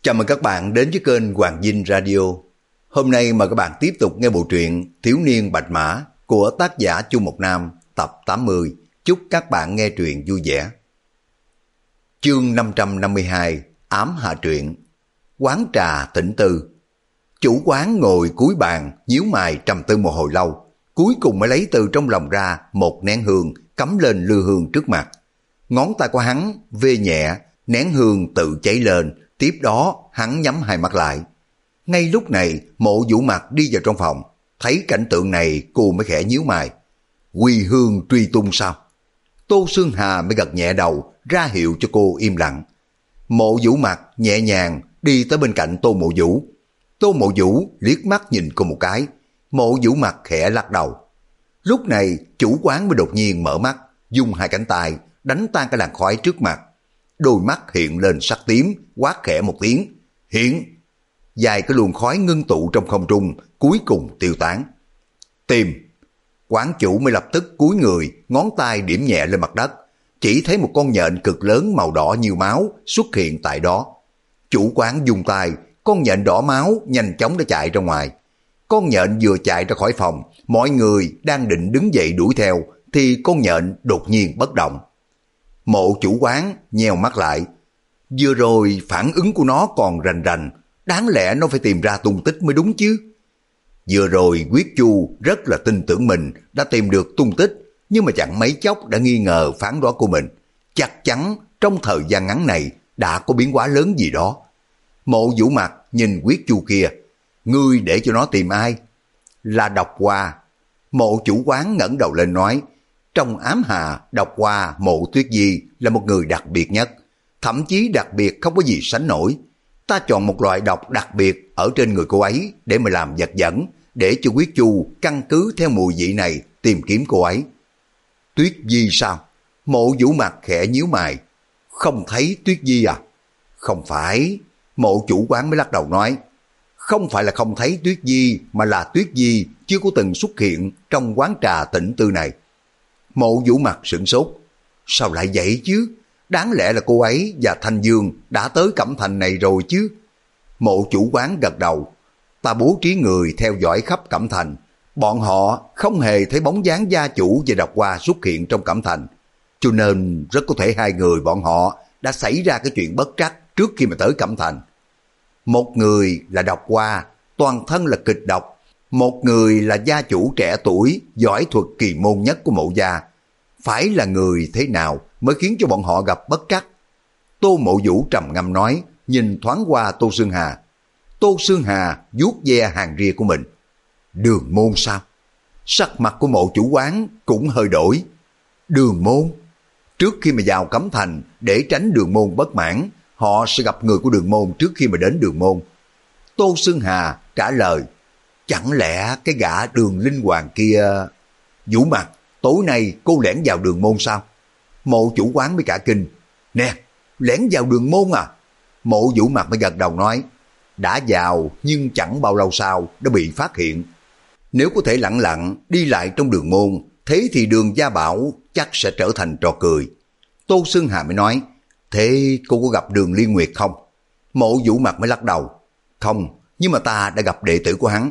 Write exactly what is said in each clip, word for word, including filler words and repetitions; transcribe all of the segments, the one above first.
Chào mừng các bạn đến với kênh Hoàng Vinh Radio. Hôm nay mời các bạn tiếp tục nghe bộ truyện Thiếu niên Bạch Mã của tác giả Chu Mộc Nam tập tám mươi. Chúc các bạn nghe truyện vui vẻ. Chương năm trăm năm mươi hai, ám hạ truyện. Quán trà Tĩnh Tư. Chủ quán ngồi cuối bàn, nhíu mày trầm tư một hồi lâu, cuối cùng mới lấy từ trong lòng ra một nén hương cắm lên lư hương trước mặt. Ngón tay của hắn vê nhẹ, nén hương tự cháy lên. Tiếp đó hắn nhắm hai mắt lại. Ngay lúc này Mộ Vũ Mặt đi vào trong phòng. Thấy cảnh tượng này cô mới khẽ nhíu mày. Quy hương truy tung sao? Tô Sương Hà mới gật nhẹ đầu ra hiệu cho cô im lặng. Mộ Vũ Mặt nhẹ nhàng đi tới bên cạnh Tô Mộ Vũ. Tô Mộ Vũ liếc mắt nhìn cô một cái. Mộ Vũ Mặt khẽ lắc đầu. Lúc này chủ quán mới đột nhiên mở mắt, dùng hai cánh tay đánh tan cái làn khói trước mặt. Đôi mắt hiện lên sắc tím, quát khẽ một tiếng, hiện. Dài cái luồng khói ngưng tụ trong không trung, cuối cùng tiêu tán. Tìm. Quán chủ mới lập tức cúi người, ngón tay điểm nhẹ lên mặt đất. Chỉ thấy một con nhện cực lớn màu đỏ như máu xuất hiện tại đó. Chủ quán dùng tay, con nhện đỏ máu nhanh chóng đã chạy ra ngoài. Con nhện vừa chạy ra khỏi phòng, mọi người đang định đứng dậy đuổi theo, thì con nhện đột nhiên bất động. Mộ chủ quán nheo mắt lại. Vừa rồi phản ứng của nó còn rành rành, đáng lẽ nó phải tìm ra tung tích mới đúng chứ. Vừa rồi Quyết Chu rất là tin tưởng mình đã tìm được tung tích, nhưng mà chẳng mấy chốc đã nghi ngờ phán đoán của mình. Chắc chắn trong thời gian ngắn này đã có biến hóa lớn gì đó. Mộ Vũ Mặt nhìn Quyết Chu kia. Ngươi để cho nó tìm ai? Là Độc Hoa. Mộ chủ quán ngẩng đầu lên nói. Trong ám hà, Độc Hoa Mộ Tuyết Di là một người đặc biệt nhất, thậm chí đặc biệt không có gì sánh nổi. Ta chọn một loại độc đặc biệt ở trên người cô ấy để mà làm vật dẫn, để cho Quyết Chu căn cứ theo mùi vị này tìm kiếm cô ấy. Tuyết Di sao? Mộ Vũ Mặt khẽ nhíu mày. Không thấy Tuyết Di à? Không phải. Mộ chủ quán mới lắc đầu nói. Không phải là không thấy Tuyết Di, mà là Tuyết Di chưa có từng xuất hiện trong quán trà Tĩnh Tư này. Mộ Vũ Mặt sửng sốt. Sao lại vậy chứ? Đáng lẽ là cô ấy và Thanh Dương đã tới Cẩm Thành này rồi chứ. Mộ chủ quán gật đầu. Ta bố trí người theo dõi khắp Cẩm Thành. Bọn họ không hề thấy bóng dáng gia chủ và Độc Hoa xuất hiện trong Cẩm Thành. Cho nên rất có thể hai người bọn họ đã xảy ra cái chuyện bất trắc trước khi mà tới Cẩm Thành. Một người là Độc Hoa, toàn thân là kịch độc. Một người là gia chủ trẻ tuổi, giỏi thuật kỳ môn nhất của Mộ gia. Phải là người thế nào mới khiến cho bọn họ gặp bất trắc? Tô Mộ Vũ trầm ngâm nói, nhìn thoáng qua Tô Sương Hà. Tô Sương Hà vuốt ve hàng ria của mình. Đường môn sao? Sắc mặt của Mộ chủ quán cũng hơi đổi. Đường môn? Trước khi mà vào Cẩm Thành, để tránh Đường môn bất mãn, họ sẽ gặp người của Đường môn trước khi mà đến Đường môn. Tô Sương Hà trả lời. Chẳng lẽ cái gã Đường Linh Hoàng kia... Vũ Mặt, tối nay cô lẻn vào Đường môn sao? Mộ chủ quán mới cả kinh. Nè, lẻn vào Đường môn à? Mộ Vũ Mặt mới gật đầu nói. Đã vào nhưng chẳng bao lâu sau đã bị phát hiện. Nếu có thể lặng lặng đi lại trong Đường môn, thế thì Đường Gia Bảo chắc sẽ trở thành trò cười. Tô Sương Hà mới nói. Thế cô có gặp Đường Liên Nguyệt không? Mộ Vũ Mặt mới lắc đầu. Không, nhưng mà ta đã gặp đệ tử của hắn.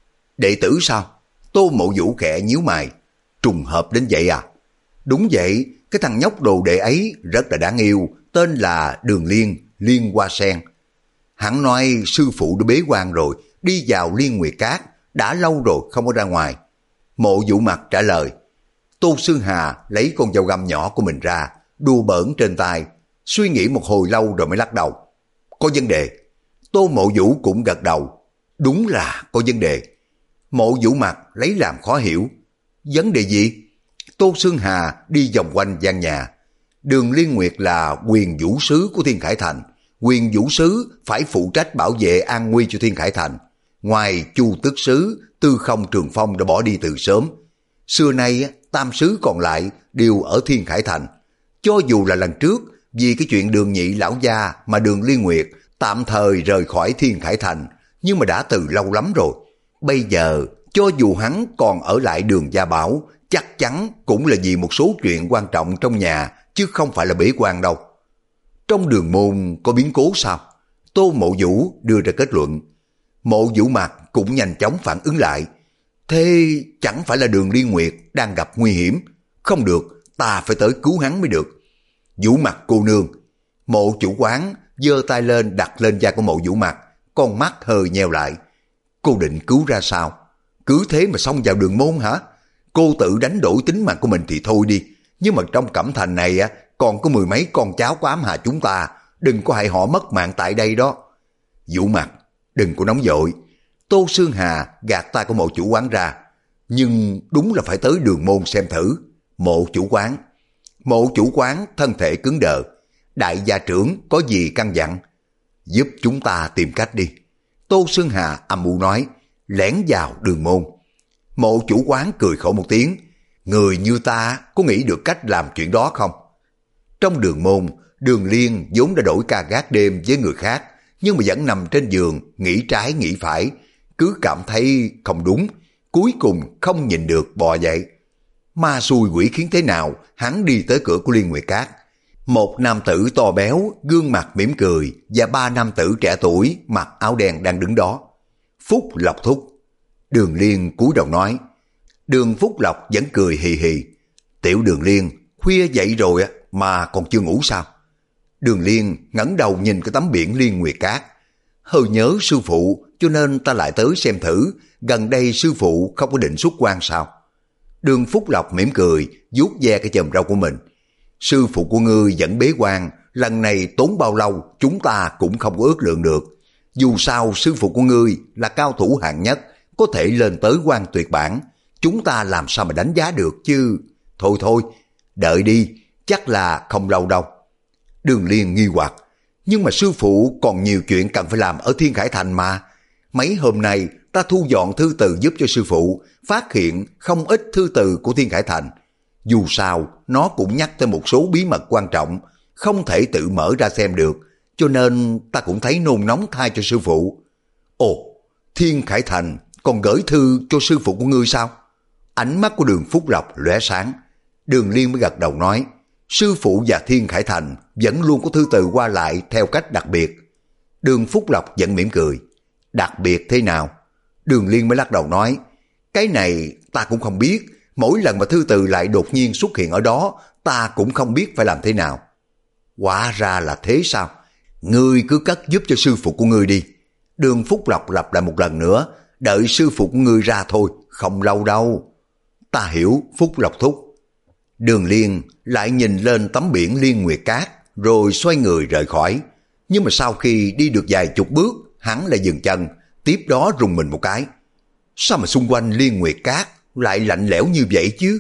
Đệ tử sao? Tô Mộ Vũ khẽ nhíu mày. Trùng hợp đến vậy à? Đúng vậy, cái thằng nhóc đồ đệ ấy rất là đáng yêu, tên là Đường Liên, Liên Hoa Sen. Hắn nói sư phụ đã bế quan rồi, đi vào Liên Nguyệt Cát, đã lâu rồi không có ra ngoài. Mộ Vũ Mặt trả lời. Tô Sương Hà lấy con dao găm nhỏ của mình ra, đùa bỡn trên tay, suy nghĩ một hồi lâu rồi mới lắc đầu. Có vấn đề. Tô Mộ Vũ cũng gật đầu. Đúng là có vấn đề. Mộ Vũ Mặt lấy làm khó hiểu. Vấn đề gì? Tô Sương Hà đi vòng quanh gian nhà. Đường Liên Nguyệt là quyền vũ sứ của Thiên Khải Thành. Quyền vũ sứ phải phụ trách bảo vệ an nguy cho Thiên Khải Thành. Ngoài Chu Tước sứ, Tư Không Trường Phong đã bỏ đi từ sớm. Xưa nay tam sứ còn lại đều ở Thiên Khải Thành. Cho dù là lần trước vì cái chuyện Đường Nhị lão gia mà Đường Liên Nguyệt tạm thời rời khỏi Thiên Khải Thành, nhưng mà đã từ lâu lắm rồi. Bây giờ cho dù hắn còn ở lại Đường Gia Bảo, chắc chắn cũng là vì một số chuyện quan trọng trong nhà, chứ không phải là bế quan đâu. Trong Đường môn có biến cố sao? Tô Mộ Vũ đưa ra kết luận. Mộ Vũ Mặt cũng nhanh chóng phản ứng lại. Thế chẳng phải là Đường Liên Nguyệt đang gặp nguy hiểm? Không được, ta phải tới cứu hắn mới được. Vũ Mặt cô nương. Mộ chủ quán giơ tay lên đặt lên da của Mộ Vũ Mặt, con mắt hơi nheo lại. Cô định cứu ra sao? Cứ thế mà xông vào đường môn hả? Cô tự đánh đổi tính mạng của mình thì thôi đi, nhưng mà trong Cẩm Thành này á, còn có mười mấy con cháu của ám hà chúng ta, đừng có hại họ mất mạng tại đây đó. Vũ Mặt, đừng có nóng vội. Tô Sương Hà gạt tay của Mộ chủ quán ra. Nhưng đúng là phải tới đường môn xem thử. Mộ chủ quán. Mộ chủ quán thân thể cứng đờ. Đại gia trưởng có gì căn dặn? Giúp chúng ta tìm cách đi. Tô Sương Hà âm u nói, lẻn vào đường môn. Mộ chủ quán cười khổ một tiếng. Người như ta có nghĩ được cách làm chuyện đó không? Trong đường môn, Đường Liên vốn đã đổi ca gác đêm với người khác, nhưng mà vẫn nằm trên giường, nghĩ trái nghĩ phải, cứ cảm thấy không đúng, cuối cùng không nhìn được bò dậy. Ma xui quỷ khiến thế nào, hắn đi tới cửa của Liên Nguyệt Cát. Một nam tử to béo, gương mặt mỉm cười, và ba nam tử trẻ tuổi mặc áo đen đang đứng đó. Phúc Lộc thúc. Đường Liên cúi đầu nói. Đường Phúc Lộc vẫn cười hì hì. Tiểu Đường Liên, khuya dậy rồi mà còn chưa ngủ sao? Đường Liên ngẩng đầu nhìn cái tấm biển Liên Nguyệt Cát. Hơi nhớ sư phụ cho nên ta lại tới xem thử, gần đây sư phụ không có định xuất quan sao? Đường Phúc Lộc mỉm cười, vuốt ve cái chòm râu của mình. Sư phụ của ngươi vẫn bế quan, lần này tốn bao lâu chúng ta cũng không có ước lượng được. Dù sao sư phụ của ngươi là cao thủ hạng nhất, có thể lên tới quan tuyệt bản, chúng ta làm sao mà đánh giá được chứ? Thôi thôi, đợi đi, chắc là không lâu đâu. Đường Liên nghi hoặc, nhưng mà sư phụ còn nhiều chuyện cần phải làm ở Thiên Khải Thành mà. Mấy hôm nay ta thu dọn thư từ giúp cho sư phụ, phát hiện không ít thư từ của Thiên Khải Thành. Dù sao, nó cũng nhắc tới một số bí mật quan trọng, không thể tự mở ra xem được, cho nên ta cũng thấy nôn nóng thay cho sư phụ. Ồ, Thiên Khải Thành còn gửi thư cho sư phụ của ngươi sao? Ánh mắt của Đường Phúc Lộc lóe sáng. Đường Liên mới gật đầu nói, sư phụ và Thiên Khải Thành vẫn luôn có thư từ qua lại theo cách đặc biệt. Đường Phúc Lộc vẫn mỉm cười. Đặc biệt thế nào? Đường Liên mới lắc đầu nói, cái này ta cũng không biết, mỗi lần mà thư từ lại đột nhiên xuất hiện ở đó, ta cũng không biết phải làm thế nào. Hóa ra là thế sao? Ngươi cứ cất giúp cho sư phụ của ngươi đi. Đường Phúc Lộc lặp lại một lần nữa, đợi sư phụ của ngươi ra thôi, không lâu đâu. Ta hiểu, Phúc Lộc thúc. Đường Liên lại nhìn lên tấm biển Liên Nguyệt Cát, rồi xoay người rời khỏi. Nhưng mà sau khi đi được vài chục bước, hắn lại dừng chân, tiếp đó rùng mình một cái. Sao mà xung quanh Liên Nguyệt Cát lại lạnh lẽo như vậy chứ?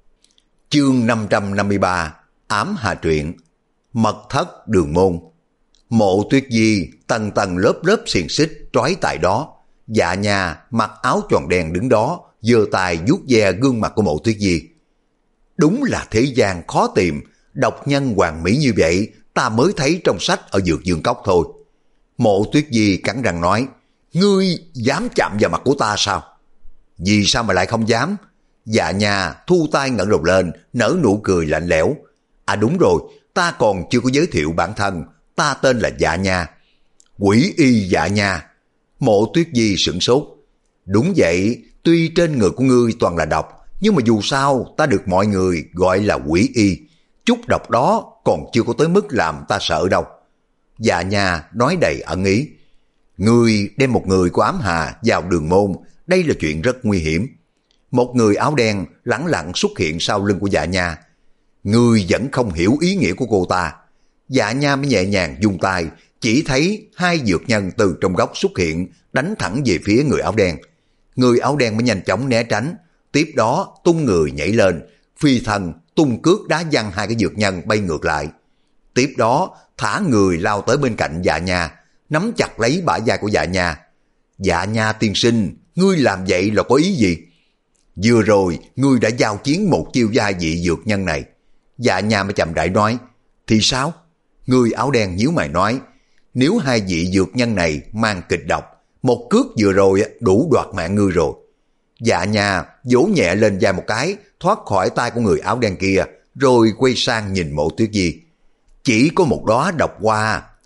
Chương năm trăm năm mươi ba, Ám Hà Truyện. Mật thất đường môn. Mộ Tuyết Di tầng tầng lớp lớp xiềng xích trói tại đó. Dạ nhà mặc áo choàng đen đứng đó, giơ tay vuốt ve gương mặt của Mộ Tuyết Di. Đúng là thế gian khó tìm, độc nhân hoàn mỹ như vậy ta mới thấy trong sách ở Dược Dương Cốc thôi. Mộ Tuyết Di cắn răng nói, ngươi dám chạm vào mặt của ta sao? Vì sao mà lại không dám? Dạ nhà thu tay ngẩng đầu lên, nở nụ cười lạnh lẽo. À đúng rồi, ta còn chưa có giới thiệu bản thân, ta tên là Dạ Nha. Quỷ y Dạ Nha. Mộ Tuyết Di sửng sốt. Đúng vậy, tuy trên người của ngươi toàn là độc, nhưng mà dù sao ta được mọi người gọi là quỷ y. Chút độc đó còn chưa có tới mức làm ta sợ đâu. Dạ Nha nói đầy ẩn ý. Ngươi đem một người của ám hà vào đường môn, đây là chuyện rất nguy hiểm. Một người áo đen lẳng lặng xuất hiện sau lưng của Dạ Nha. Ngươi vẫn không hiểu ý nghĩa của cô ta. Dạ Nha mới nhẹ nhàng vung tay, chỉ thấy hai dược nhân từ trong góc xuất hiện, đánh thẳng về phía người áo đen. Người áo đen mới nhanh chóng né tránh, tiếp đó tung người nhảy lên, phi thân tung cước đá văng hai cái dược nhân bay ngược lại. Tiếp đó thả người lao tới bên cạnh Dạ Nha, nắm chặt lấy bả vai của Dạ Nha. Dạ Nha tiên sinh, ngươi làm vậy là có ý gì? Vừa rồi ngươi đã giao chiến một chiêu với hai vị dược nhân này. Dạ Nha mới chậm rãi nói. Thì sao? Người áo đen nhíu mày nói, nếu hai vị dược nhân này mang kịch độc, một cước vừa rồi đủ đoạt mạng ngươi rồi. Dạ Nha vỗ nhẹ lên vai một cái, thoát khỏi tay của người áo đen kia, rồi quay sang nhìn Mộ Tuyết Di. Chỉ có một đóa độc hoa,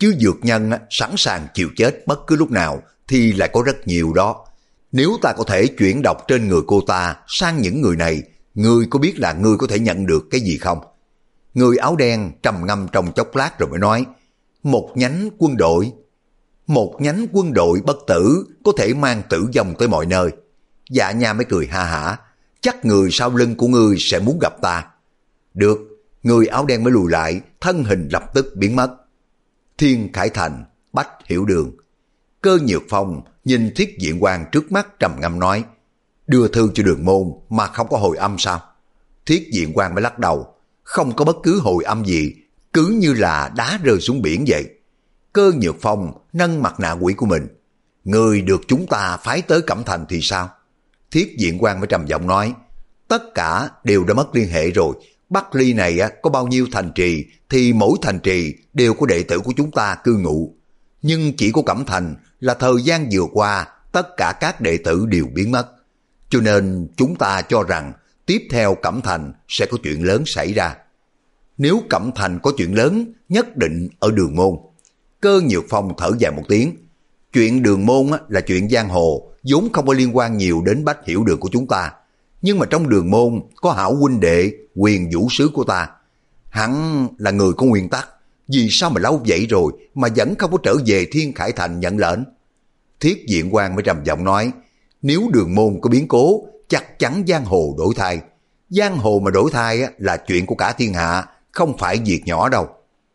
chứ dược nhân sẵn sàng chịu chết bất cứ lúc nào thì lại có rất nhiều đó. Nếu ta có thể chuyển độc trên người cô ta sang những người này, ngươi có biết là ngươi có thể nhận được cái gì không? Người áo đen trầm ngâm trong chốc lát rồi mới nói, một nhánh quân đội. Một nhánh quân đội bất tử có thể mang tử vong tới mọi nơi. Dạ Nha mới cười ha hả, chắc người sau lưng của ngươi sẽ muốn gặp ta. Được, người áo đen mới lùi lại, thân hình lập tức biến mất. Thiên Khải Thành, Bách Hiểu Đường. Cơ Nhược Phong nhìn Thiết Diện Quang trước mắt trầm ngâm nói, đưa thư cho Đường Môn mà không có hồi âm sao? Thiết Diện Quang mới lắc đầu, không có bất cứ hồi âm gì, cứ như là đá rơi xuống biển vậy. Cơ Nhược Phong nâng mặt nạ quỷ của mình, người được chúng ta phái tới Cẩm Thành thì sao? Thiết Diện Quang mới trầm giọng nói, tất cả đều đã mất liên hệ rồi. Bắc Ly này có bao nhiêu thành trì thì mỗi thành trì đều có đệ tử của chúng ta cư ngụ. Nhưng chỉ có Cẩm Thành là thời gian vừa qua tất cả các đệ tử đều biến mất. Cho nên chúng ta cho rằng tiếp theo Cẩm Thành sẽ có chuyện lớn xảy ra. Nếu Cẩm Thành có chuyện lớn, nhất định ở Đường Môn. Cơ Nhược Phong thở dài một tiếng. Chuyện Đường Môn là chuyện giang hồ, vốn không có liên quan nhiều đến Bách Hiểu Đường của chúng ta. Nhưng mà trong Đường Môn có hảo huynh đệ Quyền Vũ Sứ của ta. Hắn là người có nguyên tắc. Vì sao mà lâu vậy rồi mà vẫn không có trở về Thiên Khải Thành nhận lệnh? Thiết Diện Quang mới trầm giọng nói, nếu Đường Môn có biến cố, chắc chắn giang hồ đổi thay. Giang hồ mà đổi thay là chuyện của cả thiên hạ, không phải việc nhỏ đâu.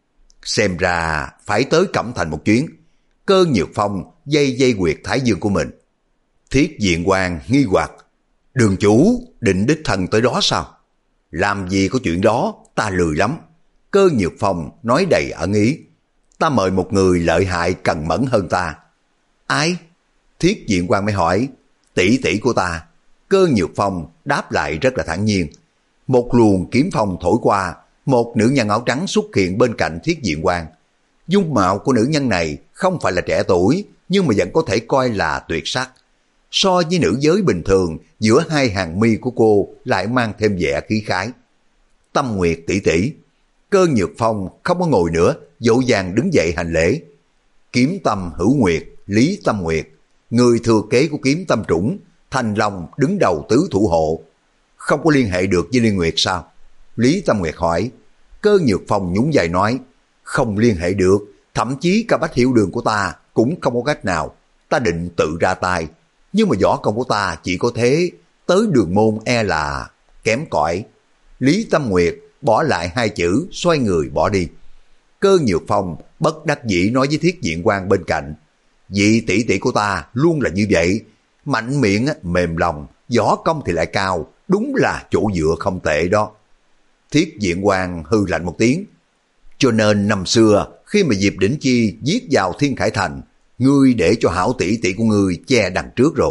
Xem ra phải tới Cẩm Thành một chuyến. Cơ Nhược Phong dây dây quyệt thái dương của mình. Thiết Diện Quang nghi hoặc, Đường chủ định đích thân tới đó sao? Làm gì có chuyện đó, ta lười lắm. Cơ Nhược Phong nói đầy ẩn ý, ta mời một người lợi hại cần mẫn hơn ta. Ai? Thiết Diện Quang mới hỏi, tỷ tỷ của ta. Cơ Nhược Phong đáp lại rất là thản nhiên. Một luồng kiếm phong thổi qua, một nữ nhân áo trắng xuất hiện bên cạnh Thiết Diện Quang. Dung mạo của nữ nhân này không phải là trẻ tuổi, nhưng mà vẫn có thể coi là tuyệt sắc. So với nữ giới bình thường, giữa hai hàng mi của cô lại mang thêm vẻ khí khái. Tâm Nguyệt tỷ tỷ. Cơ Nhược Phong không có ngồi nữa, dỗ dàng đứng dậy hành lễ. Kiếm Tâm Hữu Nguyệt, Lý Tâm Nguyệt, người thừa kế của Kiếm Tâm Trũng, Thành Long đứng đầu tứ thủ hộ. Không có liên hệ được với Liên Nguyệt sao? Lý Tâm Nguyệt hỏi. Cơ Nhược Phong nhún vai nói, không liên hệ được, thậm chí cả Bách Hiểu Đường của ta cũng không có cách nào. Ta định tự ra tay, nhưng mà võ công của ta chỉ có thế, tới Đường Môn e là kém cỏi. Lý Tâm Nguyệt bỏ lại hai chữ, xoay người bỏ đi. Cơ Nhược Phong bất đắc dĩ nói với Thiết Diện Quang bên cạnh, vị tỷ tỷ của ta luôn là như vậy, mạnh miệng mềm lòng, võ công thì lại cao, đúng là chỗ dựa không tệ đó. Thiết Diện Quang hư lạnh một tiếng, cho nên năm xưa khi mà Diệp Đỉnh Chi giết vào Thiên Khải Thành, ngươi để cho hảo tỷ tỷ của ngươi che đằng trước rồi.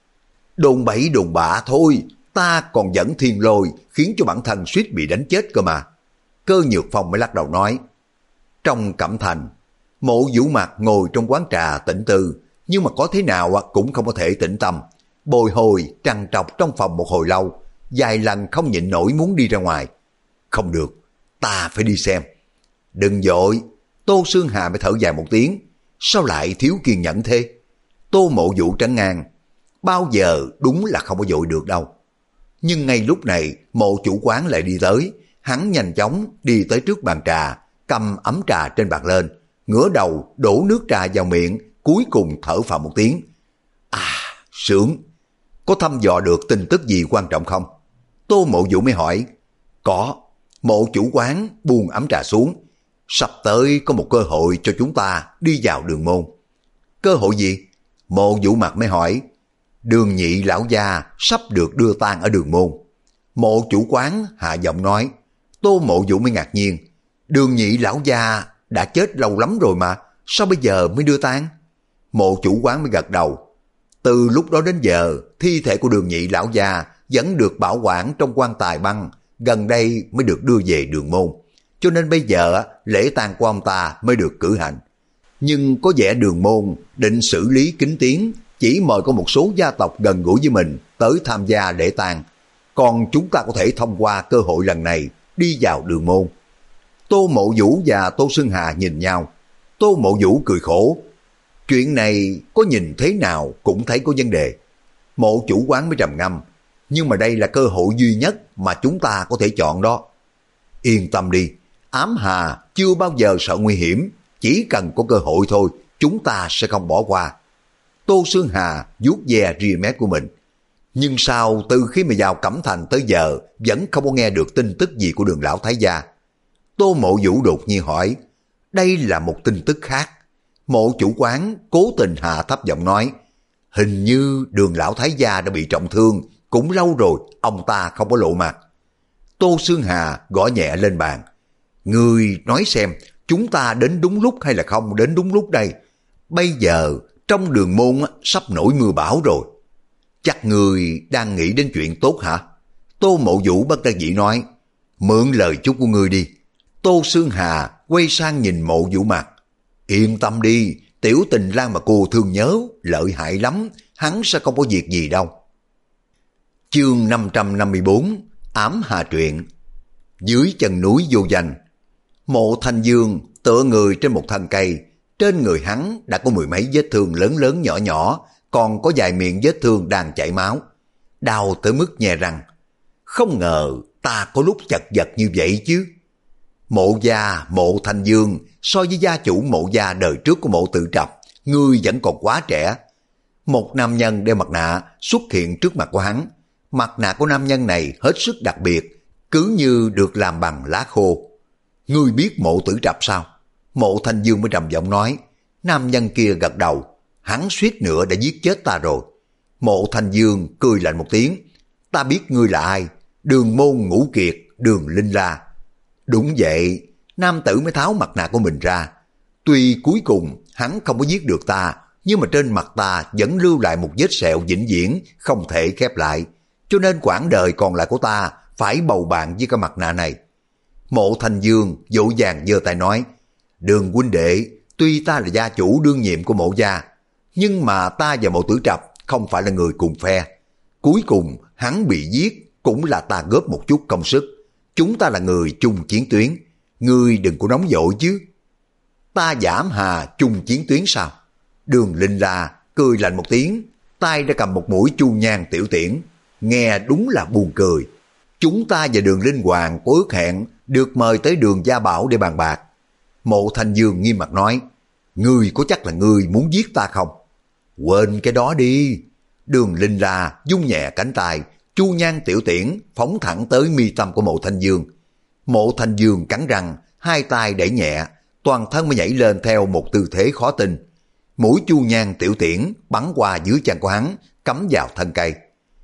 Đồn bậy đồn bạ thôi, ta còn dẫn Thiên Lôi khiến cho bản thân suýt bị đánh chết cơ mà. Cơ Nhược Phong mới lắc đầu nói. Trong Cẩm Thành, Mộ Vũ Mặc ngồi trong quán trà tĩnh tư, nhưng mà có thế nào cũng không có thể tĩnh tâm. Bồi hồi trằn trọc trong phòng một hồi lâu, vài lần không nhịn nổi muốn đi ra ngoài. Không được, ta phải đi xem. Đừng vội. Tô Sương Hà mới thở dài một tiếng. Sao lại thiếu kiên nhẫn thế? Tô Mộ Vũ trấn ngang. Bao giờ đúng là không có vội được đâu. Nhưng ngay lúc này Mộ chủ quán lại đi tới. Hắn nhanh chóng đi tới trước bàn trà, cầm ấm trà trên bàn lên, ngửa đầu đổ nước trà vào miệng, cuối cùng thở phào một tiếng. À, sướng. Có thăm dò được tin tức gì quan trọng không? Tô Mộ Vũ mới hỏi. Có. Mộ chủ quán buông ấm trà xuống. Sắp tới có một cơ hội cho chúng ta đi vào Đường Môn. Cơ hội gì? Mộ Vũ Mặc mới hỏi. Đường Nhị lão gia sắp được đưa tang ở Đường Môn. Mộ chủ quán hạ giọng nói. Tô Mộ Vũ mới ngạc nhiên. Đường Nhị lão gia đã chết lâu lắm rồi mà, sao bây giờ mới đưa tang? Mộ chủ quán mới gật đầu. Từ lúc đó đến giờ, thi thể của Đường Nhị lão gia vẫn được bảo quản trong quan tài băng, gần đây mới được đưa về Đường Môn. Cho nên bây giờ lễ tang của ông ta mới được cử hành. Nhưng có vẻ Đường Môn định xử lý kín tiếng, chỉ mời có một số gia tộc gần gũi với mình tới tham gia lễ tang. Còn chúng ta có thể thông qua cơ hội lần này đi vào Đường Môn. Tô Mộ Vũ và Tô Sương Hà nhìn nhau. Tô Mộ Vũ cười khổ. Chuyện này có nhìn thế nào cũng thấy có vấn đề. Mộ chủ quán mới trầm ngâm. Nhưng mà đây là cơ hội duy nhất mà chúng ta có thể chọn đó. Yên tâm đi, Ám Hà chưa bao giờ sợ nguy hiểm. Chỉ cần có cơ hội thôi, chúng ta sẽ không bỏ qua. Tô Sương Hà vuốt ve ria mép của mình. Nhưng sao từ khi mà vào Cẩm Thành tới giờ vẫn không có nghe được tin tức gì của Đường lão thái gia? Tô Mộ Vũ đột nhiên hỏi. Đây là một tin tức khác. Mộ chủ quán cố tình hạ thấp giọng nói. Hình như Đường lão thái gia đã bị trọng thương, cũng lâu rồi ông ta không có lộ mặt. Tô Sương Hà gõ nhẹ lên bàn. Ngươi nói xem, chúng ta đến đúng lúc hay là không đến đúng lúc đây? Bây giờ trong Đường môn sắp nổi mưa bão rồi. Chắc ngươi đang nghĩ đến chuyện tốt hả? Tô Mộ Vũ bất đắc dĩ nói. Mượn lời chúc của ngươi đi. Tô Sương Hà quay sang nhìn Mộ Vũ mặt. Yên tâm đi, tiểu tình lang mà cô thương nhớ lợi hại lắm, hắn sẽ không có việc gì đâu. Chương năm trăm năm mươi bốn, Ám Hà truyện. Dưới chân núi vô danh, Mộ Thanh Dương tựa người trên một thân cây. Trên người hắn đã có mười mấy vết thương lớn lớn nhỏ nhỏ, còn có vài miệng vết thương đang chảy máu. Đau tới mức nhè răng. Không ngờ ta có lúc chật vật như vậy chứ. Mộ gia Mộ Thanh Dương so với gia chủ Mộ gia đời trước của Mộ Tử Trập, ngươi vẫn còn quá trẻ. Một nam nhân đeo mặt nạ xuất hiện trước mặt của hắn. Mặt nạ của nam nhân này hết sức đặc biệt, cứ như được làm bằng lá khô. Ngươi biết Mộ Tử Trập sao? Mộ Thanh Dương mới trầm giọng nói. Nam nhân kia gật đầu. Hắn suýt nữa đã giết chết ta rồi. Mộ Thanh Dương cười lạnh một tiếng. Ta biết ngươi là ai. Đường môn Ngũ Kiệt, Đường Linh La. Đúng vậy. Nam tử mới tháo mặt nạ của mình ra. Tuy cuối cùng hắn không có giết được ta, nhưng mà trên mặt ta vẫn lưu lại một vết sẹo vĩnh viễn không thể khép lại. Cho nên quãng đời còn lại của ta phải bầu bạn với cái mặt nạ này. Mộ Thanh Dương dỗ dàng giơ tay nói. Đường huynh đệ, tuy ta là gia chủ đương nhiệm của Mộ gia, nhưng mà ta và Mộ Tử Trập không phải là người cùng phe. Cuối cùng hắn bị giết cũng là ta góp một chút công sức. Chúng ta là người chung chiến tuyến. Ngươi đừng có nóng vội chứ. Ta giảm Hà chung chiến tuyến sao? Đường Linh La cười lạnh một tiếng, tay đã cầm một mũi chu nhang tiểu tiễn. Nghe đúng là buồn cười. Chúng ta và Đường Linh Hoàng có ước hẹn được mời tới Đường Gia Bảo để bàn bạc. Mộ Thanh Dương nghiêm mặt nói. Ngươi có chắc là ngươi muốn giết ta không? Quên cái đó đi. Đường Linh La dung nhẹ cánh tay, chu nhang tiểu tiễn phóng thẳng tới mi tâm của Mộ Thanh Dương. Mộ Thanh Dương cắn răng, hai tay đẩy nhẹ, toàn thân mới nhảy lên theo một tư thế khó tin. Mũi chu nhang tiểu tiễn bắn qua dưới chân của hắn, cắm vào thân cây.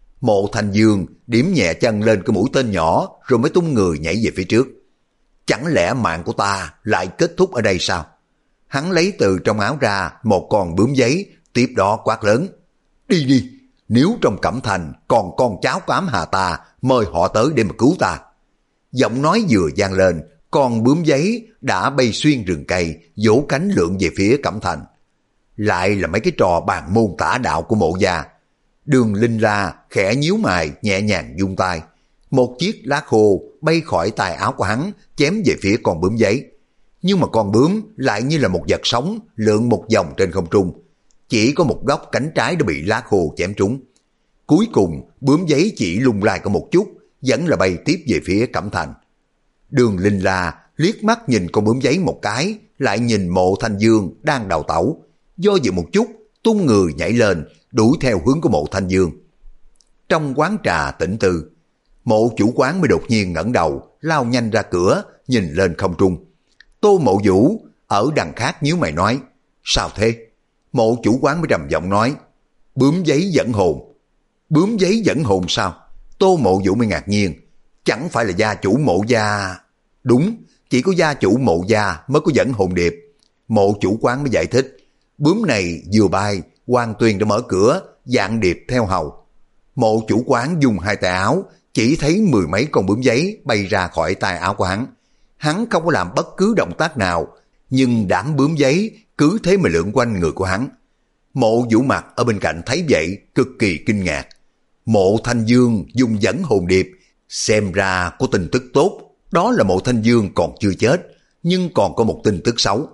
Mộ Thanh Dương điểm nhẹ chân lên cái mũi tên nhỏ rồi mới tung người nhảy về phía trước. Chẳng lẽ mạng của ta lại kết thúc ở đây sao? Hắn lấy từ trong áo ra một con bướm giấy, tiếp đó quát lớn. Đi đi, nếu trong Cẩm Thành còn con cháu của Ám Hà ta, mời họ tới để mà cứu ta. Giọng nói vừa vang lên, con bướm giấy đã bay xuyên rừng cây, vỗ cánh lượn về phía Cẩm Thành. Lại là mấy cái trò bàn môn tả đạo của Mộ gia. Đường Linh La khẽ nhíu mày, nhẹ nhàng vung tay. Một chiếc lá khô bay khỏi tay áo của hắn, chém về phía con bướm giấy. Nhưng mà con bướm lại như là một vật sống, lượn một vòng trên không trung. Chỉ có một góc cánh trái đã bị lá khô chém trúng. Cuối cùng bướm giấy chỉ lung lay có một chút, vẫn là bay tiếp về phía Cẩm Thành. Đường Linh La liếc mắt nhìn con bướm giấy một cái, lại nhìn Mộ Thanh Dương đang đào tẩu. Do dự một chút, tung người nhảy lên, đuổi theo hướng của Mộ Thanh Dương. Trong quán trà tĩnh tư, Mộ chủ quán mới đột nhiên ngẩng đầu, lao nhanh ra cửa, nhìn lên không trung. Tô Mộ Vũ ở đằng khác nhíu mày nói. Sao thế? Mộ chủ quán mới trầm giọng nói. Bướm giấy dẫn hồn. Bướm giấy dẫn hồn sao? Tô Mộ Vũ mới ngạc nhiên. Chẳng phải là gia chủ Mộ gia? Đúng, chỉ có gia chủ Mộ gia mới có dẫn hồn điệp. Mộ chủ quán mới giải thích. Bướm này vừa bay, Hoàng Tuyền đã mở cửa, dạng điệp theo hầu. Mộ chủ quán dùng hai tay áo, chỉ thấy mười mấy con bướm giấy bay ra khỏi tay áo của hắn. Hắn không có làm bất cứ động tác nào, nhưng đám bướm giấy cứ thế mà lượn quanh người của hắn. Mộ Vũ Mặt ở bên cạnh thấy vậy, cực kỳ kinh ngạc. Mộ Thanh Dương dùng dẫn hồn điệp, xem ra có tin tức tốt. Đó là Mộ Thanh Dương còn chưa chết, nhưng còn có một tin tức xấu.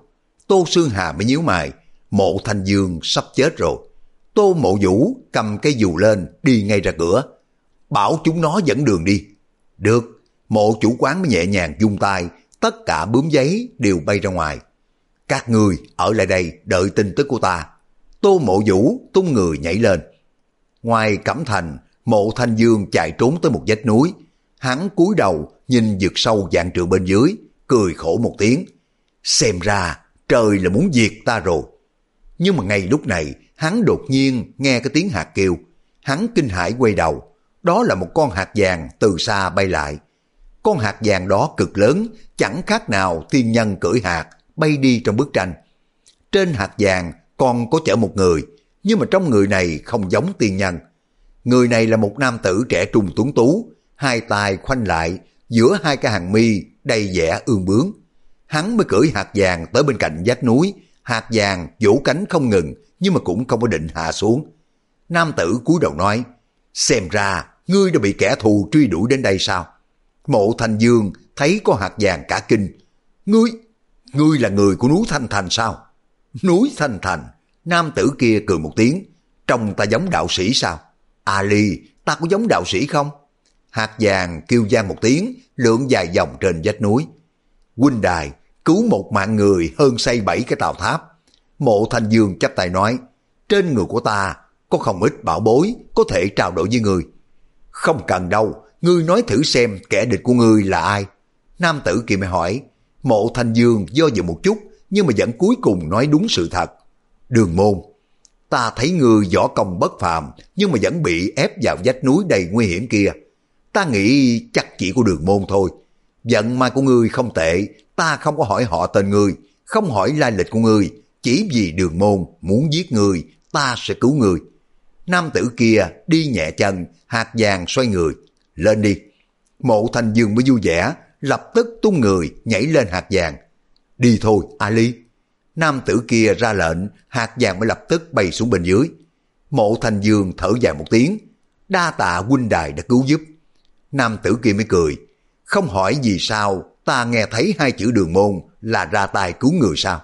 Tô Xương Hà mới nhíu mày, Mộ Thanh Dương sắp chết rồi. Tô Mộ Vũ cầm cái dù lên đi ngay ra cửa. Bảo chúng nó dẫn đường đi. Được, Mộ chủ quán mới nhẹ nhàng vung tay, tất cả bướm giấy đều bay ra ngoài. Các ngươi ở lại đây đợi tin tức của ta. Tô Mộ Vũ tung người nhảy lên. Ngoài Cẩm Thành, Mộ Thanh Dương chạy trốn tới một vách núi. Hắn cúi đầu nhìn vực sâu vạn trượng bên dưới, cười khổ một tiếng. Xem ra trời là muốn diệt ta rồi. Nhưng mà ngay lúc này, hắn đột nhiên nghe cái tiếng hạt kêu. Hắn kinh hãi quay đầu. Đó là một con hạt vàng từ xa bay lại. Con hạt vàng đó cực lớn, chẳng khác nào tiên nhân cưỡi hạt, bay đi trong bức tranh. Trên hạt vàng còn có chở một người, nhưng mà trong người này không giống tiên nhân. Người này là một nam tử trẻ trung tuấn tú, hai tay khoanh lại, giữa hai cái hàng mi đầy vẻ ương bướng. Hắn mới cưỡi hạt vàng tới bên cạnh vách núi, hạt vàng vỗ cánh không ngừng, nhưng mà cũng không có định hạ xuống. Nam tử cúi đầu nói, xem ra ngươi đã bị kẻ thù truy đuổi đến đây sao? Mộ Thanh Dương thấy có hạt vàng cả kinh. Ngươi, ngươi là người của núi Thanh Thành sao? Núi Thanh Thành? Nam tử kia cười một tiếng, trông ta giống đạo sĩ sao? Ali, ta có giống đạo sĩ không? Hạt vàng kêu vang một tiếng, lượn dài vòng trên vách núi. Huynh đài, cứu một mạng người hơn xây bảy cái tàu tháp. Mộ Thanh Dương chắp tay nói, trên người của ta có không ít bảo bối có thể trao đổi với người. Không cần đâu, ngươi nói thử xem kẻ địch của ngươi là ai? Nam tử kia mới hỏi. Mộ Thanh Dương do dự một chút, nhưng mà vẫn cuối cùng nói đúng sự thật. Đường Môn, ta thấy ngươi võ công bất phàm, nhưng mà vẫn bị ép vào vách núi đầy nguy hiểm kia. Ta nghĩ chắc chỉ của Đường Môn thôi. Vận may của ngươi không tệ, ta không có hỏi họ tên ngươi, không hỏi lai lịch của ngươi, chỉ vì Đường Môn muốn giết ngươi, ta sẽ cứu ngươi. Nam tử kia đi nhẹ chân, hạt vàng xoay người, lên đi. Mộ Thanh Dương mới vui vẻ, lập tức tung người nhảy lên hạt vàng. Đi thôi, Ali. Nam tử kia ra lệnh, hạt vàng mới lập tức bay xuống bên dưới. Mộ Thanh Dương thở dài một tiếng, đa tạ huynh đài đã cứu giúp. Nam tử kia mới cười, không hỏi vì sao ta nghe thấy hai chữ Đường Môn là ra tay cứu người sao?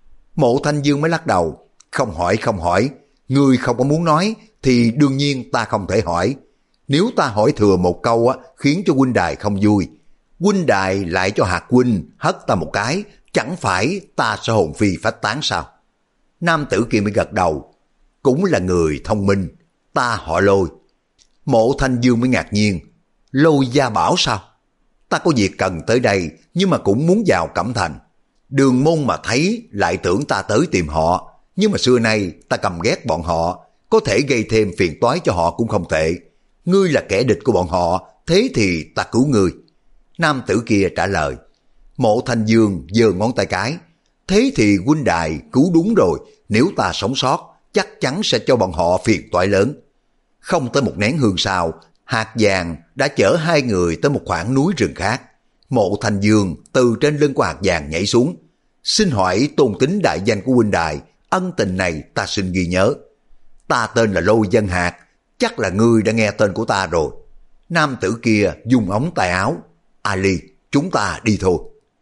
Mộ Thanh Dương mới lắc đầu, không hỏi không hỏi, ngươi không có muốn nói thì đương nhiên ta không thể hỏi. Nếu ta hỏi thừa một câu á, khiến cho huynh đài không vui, huynh đài lại cho hạt huynh hất ta một cái, chẳng phải ta sẽ hồn phi phách tán sao? Nam tử kia mới gật đầu, cũng là người thông minh, ta họ Lôi. Mộ Thanh Dương mới ngạc nhiên, Lôi gia bảo sao? Ta có việc cần tới đây, nhưng mà cũng muốn vào Cẩm Thành. Đường Môn mà thấy lại tưởng ta tới tìm họ, nhưng mà xưa nay ta căm ghét bọn họ, có thể gây thêm phiền toái cho họ cũng không tệ. Ngươi là kẻ địch của bọn họ, thế thì ta cứu ngươi. Nam tử kia trả lời. Mộ Thanh Dương giơ ngón tay cái, thế thì huynh đài cứu đúng rồi, nếu ta sống sót, chắc chắn sẽ cho bọn họ phiền toái lớn. Không tới một nén hương sau, hạt vàng đã chở hai người tới một khoảng núi rừng khác. Mộ Thanh Dương từ trên lưng của hạt vàng nhảy xuống. Xin hỏi tôn tính đại danh của huynh đài, ân tình này ta xin ghi nhớ. Ta tên là Lôi Dân Hạt, chắc là ngươi đã nghe tên của ta rồi. Nam tử kia dùng ống tay áo. Ali, chúng ta đi thôi.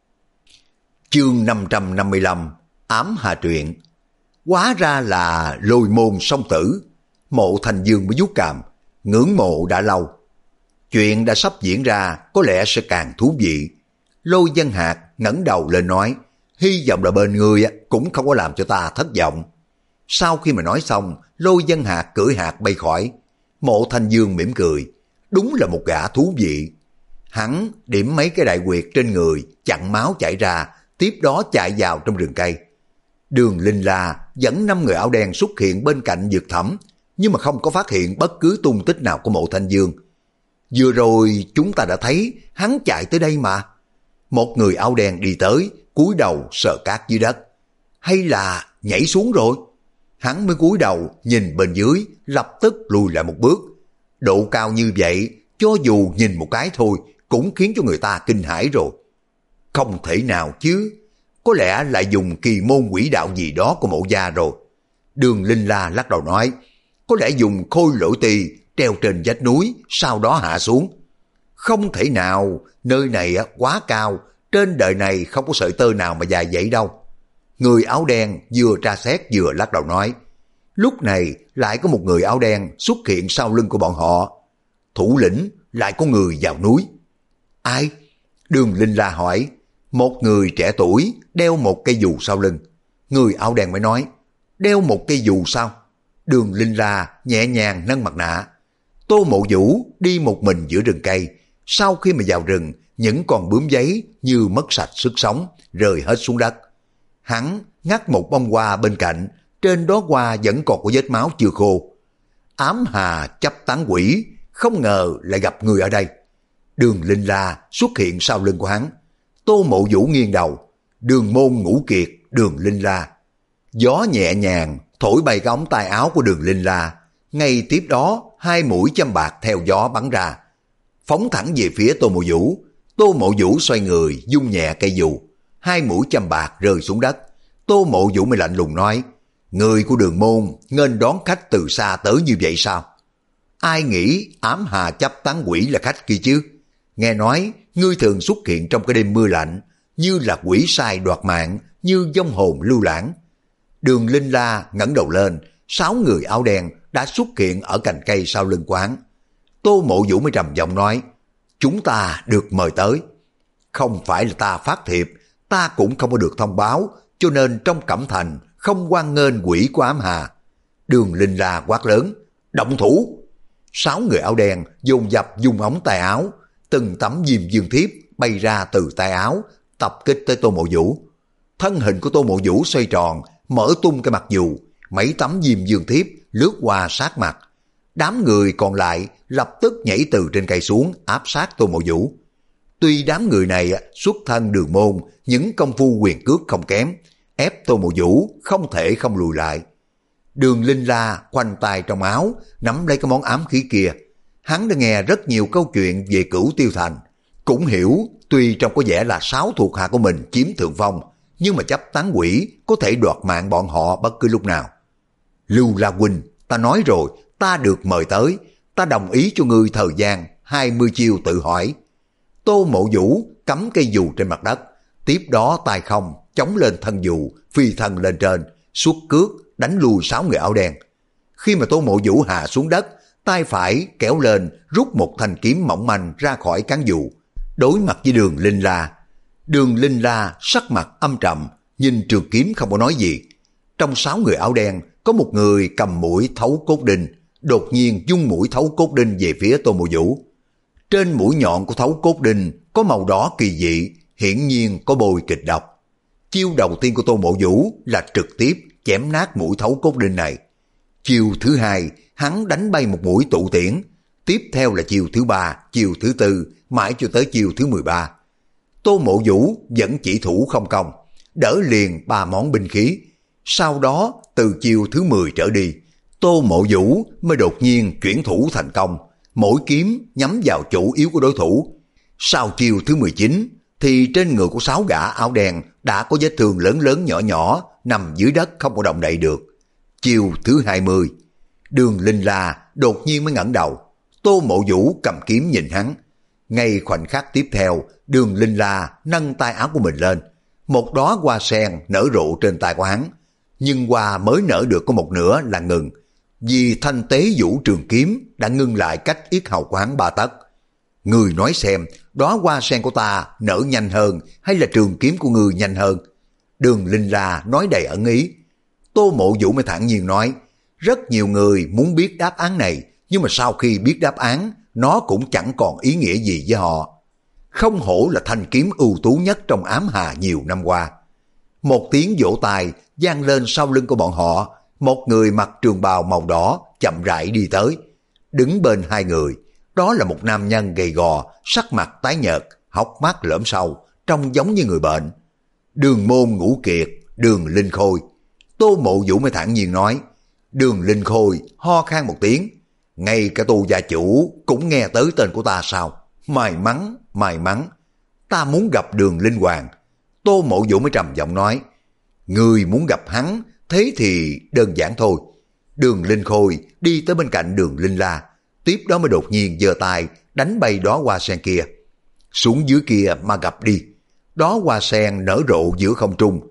Chương năm trăm năm mươi lăm, ám hà truyện. Hóa ra là Lôi môn song tử. Mộ Thanh Dương mới vuốt cằm, ngưỡng mộ đã lâu. Chuyện đã sắp diễn ra có lẽ sẽ càng thú vị. Lôi Dân Hạt ngẩng đầu lên nói, hy vọng là bên ngươi cũng không có làm cho ta thất vọng. Sau khi mà nói xong, Lôi Dân Hạt cưỡi hạt bay khỏi. Mộ Thanh Dương mỉm cười, đúng là một gã thú vị. Hắn điểm mấy cái đại quyệt trên người, chặn máu chảy ra, tiếp đó chạy vào trong rừng cây. Đường Linh La dẫn năm người áo đen xuất hiện bên cạnh Dược Thẩm, nhưng mà không có phát hiện bất cứ tung tích nào của Mộ Thanh Dương. Vừa rồi chúng ta đã thấy hắn chạy tới đây mà. Một người áo đen đi tới, cúi đầu sờ cát dưới đất. Hay là nhảy xuống rồi? Hắn mới cúi đầu nhìn bên dưới, lập tức lùi lại một bước. Độ cao như vậy, cho dù nhìn một cái thôi cũng khiến cho người ta kinh hãi rồi. Không thể nào chứ, có lẽ lại dùng kỳ môn quỷ đạo gì đó của Mộ gia rồi. Đường Linh La lắc đầu nói, có lẽ dùng khôi lỗi tỳ treo trên vách núi, sau đó hạ xuống. Không thể nào, nơi này quá cao, trên đời này không có sợi tơ nào mà dài vậy đâu. Người áo đen vừa tra xét vừa lắc đầu nói. Lúc này lại có một người áo đen xuất hiện sau lưng của bọn họ. Thủ lĩnh, lại có người vào núi. Ai? Đường Linh La hỏi. Một người trẻ tuổi đeo một cây dù sau lưng. Người áo đen mới nói. Đeo một cây dù sao? Đường Linh La nhẹ nhàng nâng mặt nạ. Tô Mộ Vũ đi một mình giữa rừng cây. Sau khi mà vào rừng, những con bướm giấy như mất sạch sức sống, rơi hết xuống đất. Hắn ngắt một bông hoa bên cạnh, trên đó hoa vẫn còn có vết máu chưa khô. Ám Hà chấp tán quỷ, không ngờ lại gặp người ở đây. Đường Linh La xuất hiện sau lưng của hắn. Tô Mộ Vũ nghiêng đầu. Đường Môn Ngũ Kiệt, Đường Linh La. Gió nhẹ nhàng thổi bay cái ống tay áo của Đường Linh La. Ngay tiếp đó, hai mũi châm bạc theo gió bắn ra, phóng thẳng về phía Tô Mộ Vũ. Tô Mộ Vũ xoay người, vung nhẹ cây dù. Hai mũi châm bạc rơi xuống đất. Tô Mộ Vũ mới lạnh lùng nói. Người của Đường Môn nghênh đón khách từ xa tới như vậy sao? Ai nghĩ Ám Hà chấp tán quỷ là khách kia chứ? Nghe nói ngươi thường xuất hiện trong cái đêm mưa lạnh, như là quỷ sai đoạt mạng, như vong hồn lưu lãng. Đường Linh La ngẩng đầu lên, sáu người áo đen đã xuất hiện ở cành cây sau lưng quán. Tô Mộ Vũ mới trầm giọng nói. Chúng ta được mời tới. Không phải là ta phát thiệp, ta cũng không có được thông báo, cho nên trong Cẩm Thành không hoan nghênh quỷ của Ám Hà. Đường Linh La quát lớn. Động thủ! Sáu người áo đen dồn dập dùng ống tay áo, từng tấm diêm dương thiếp bay ra từ tay áo, tập kích tới Tô Mộ Vũ. Thân hình của Tô Mộ Vũ xoay tròn, mở tung cái mặt dù, mấy tấm diêm dương thiếp lướt qua sát mặt. Đám người còn lại lập tức nhảy từ trên cây xuống áp sát Tô Mộ Vũ. Tuy đám người này xuất thân Đường Môn, những công phu quyền cước không kém, ép Tô Mộ Vũ không thể không lùi lại. Đường Linh La khoanh tay trong áo, nắm lấy cái món ám khí kia. Hắn đã nghe rất nhiều câu chuyện về Cửu Tiêu Thành, cũng hiểu tuy trong có vẻ là sáu thuộc hạ của mình chiếm thượng phong, nhưng mà chấp tán quỷ có thể đoạt mạng bọn họ bất cứ lúc nào. Lưu La huynh, ta nói rồi, ta được mời tới, ta đồng ý cho ngươi thời gian hai mươi chiêu tự hỏi. Tô Mộ Vũ cắm cây dù trên mặt đất, tiếp đó tay không chống lên thân dù, phi thân lên trên, xuất cước đánh lùi sáu người áo đen. Khi mà Tô Mộ Vũ hạ xuống đất, tay phải kéo lên rút một thanh kiếm mỏng manh ra khỏi cán dù, đối mặt với Đường Linh La. Đường Linh La sắc mặt âm trầm, nhìn trường kiếm không có nói gì. Trong sáu người áo đen có một người cầm mũi thấu cốt đinh, đột nhiên dung mũi thấu cốt đinh về phía Tô Mộ Vũ. Trên mũi nhọn của thấu cốt đinh có màu đỏ kỳ dị, hiển nhiên có bôi kịch độc. Chiêu đầu tiên của Tô Mộ Vũ là trực tiếp chém nát mũi thấu cốt đinh này. Chiêu thứ hai, hắn đánh bay một mũi tụ tiễn. Tiếp theo là chiêu thứ ba, chiêu thứ tư, mãi cho tới chiêu thứ mười ba. Tô Mộ Vũ vẫn chỉ thủ không công, đỡ liền ba món binh khí. Sau đó, từ chiêu thứ mười trở đi, Tô Mộ Vũ mới đột nhiên chuyển thủ thành công, mỗi kiếm nhắm vào chủ yếu của đối thủ. Sau chiêu thứ mười chín, thì trên người của sáu gã áo đen đã có vết thương lớn lớn nhỏ nhỏ, nằm dưới đất không có động đậy được. Chiêu thứ hai mươi, Đường Linh La đột nhiên mới ngẩng đầu. Tô Mộ Vũ cầm kiếm nhìn hắn. Ngay khoảnh khắc tiếp theo, Đường Linh La nâng tay áo của mình lên. Một đóa hoa sen nở rộ trên tay của hắn. Nhưng hoa mới nở được có một nửa là ngừng, vì thanh tế vũ trường kiếm đã ngưng lại cách yết hầu của hắn ba tấc. Người nói xem, đóa hoa sen của ta nở nhanh hơn hay là trường kiếm của người nhanh hơn? Đường Linh La nói đầy ẩn ý. Tô Mộ Vũ mới thản nhiên nói, rất nhiều người muốn biết đáp án này, nhưng mà sau khi biết đáp án, nó cũng chẳng còn ý nghĩa gì với họ. Không hổ là thanh kiếm ưu tú nhất trong Ám Hà nhiều năm qua. Một tiếng vỗ tay vang lên sau lưng của bọn họ, một người mặc trường bào màu đỏ chậm rãi đi tới. Đứng bên hai người, đó là một nam nhân gầy gò, sắc mặt tái nhợt, hốc mắt lõm sâu, trông giống như người bệnh. Đường Môn Ngũ Kiệt, Đường Linh Khôi. Tô Mộ Vũ mới thản nhiên nói. Đường Linh Khôi ho khan một tiếng. Ngay cả Tô gia chủ cũng nghe tới tên của ta sao? May mắn, may mắn. Ta muốn gặp Đường Linh Hoàng. Tô Mộ Vũ mới trầm giọng nói. Người muốn gặp hắn, thế thì đơn giản thôi. Đường Linh Khôi đi tới bên cạnh Đường Linh La, tiếp đó mới đột nhiên giơ tay đánh bay đóa hoa sen kia. Xuống dưới kia mà gặp đi. Đóa hoa sen nở rộ giữa không trung,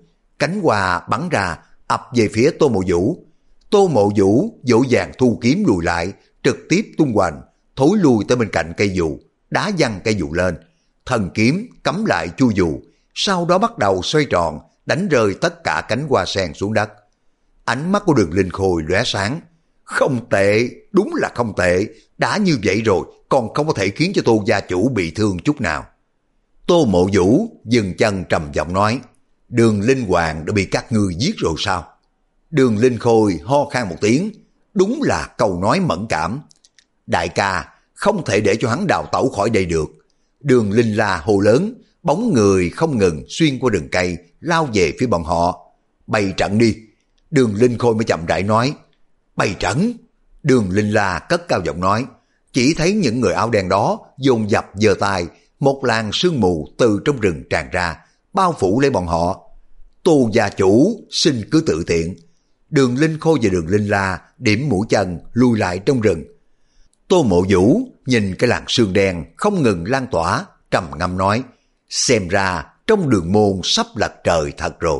cánh hoa bắn ra, ập về phía Tô Mộ Vũ. Tô Mộ Vũ dỗ dàng thu kiếm lùi lại, trực tiếp tung hoành, thối lui tới bên cạnh cây dù, đá văng cây dù lên. Thần kiếm cắm lại chu dù, sau đó bắt đầu xoay tròn, đánh rơi tất cả cánh hoa sen xuống đất. Ánh mắt của Đường Linh Khôi lóe sáng. Không tệ, đúng là không tệ, đã như vậy rồi còn không có thể khiến cho Tô gia chủ bị thương chút nào. Tô Mộ Vũ dừng chân trầm giọng nói, Đường Linh Hoàng đã bị các ngươi giết rồi sao? Đường Linh Khôi ho khan một tiếng, đúng là câu nói mẫn cảm. Đại ca, không thể để cho hắn đào tẩu khỏi đây được. Đường Linh La hô lớn, bóng người không ngừng xuyên qua rừng cây, lao về phía bọn họ. Bày trận đi. Đường Linh Khôi mới chậm rãi nói. Bày trận? Đường Linh La cất cao giọng nói. Chỉ thấy những người áo đen đó dồn dập giơ tay, một làn sương mù từ trong rừng tràn ra, bao phủ lấy bọn họ. Tô gia chủ, xin cứ tự tiện. Đường Linh Khôi và Đường Linh La điểm mũi chân lùi lại trong rừng. Tô Mộ Vũ nhìn cái làn sương đen không ngừng lan tỏa, trầm ngâm nói, xem ra trong đường môn sắp lật trời thật rồi.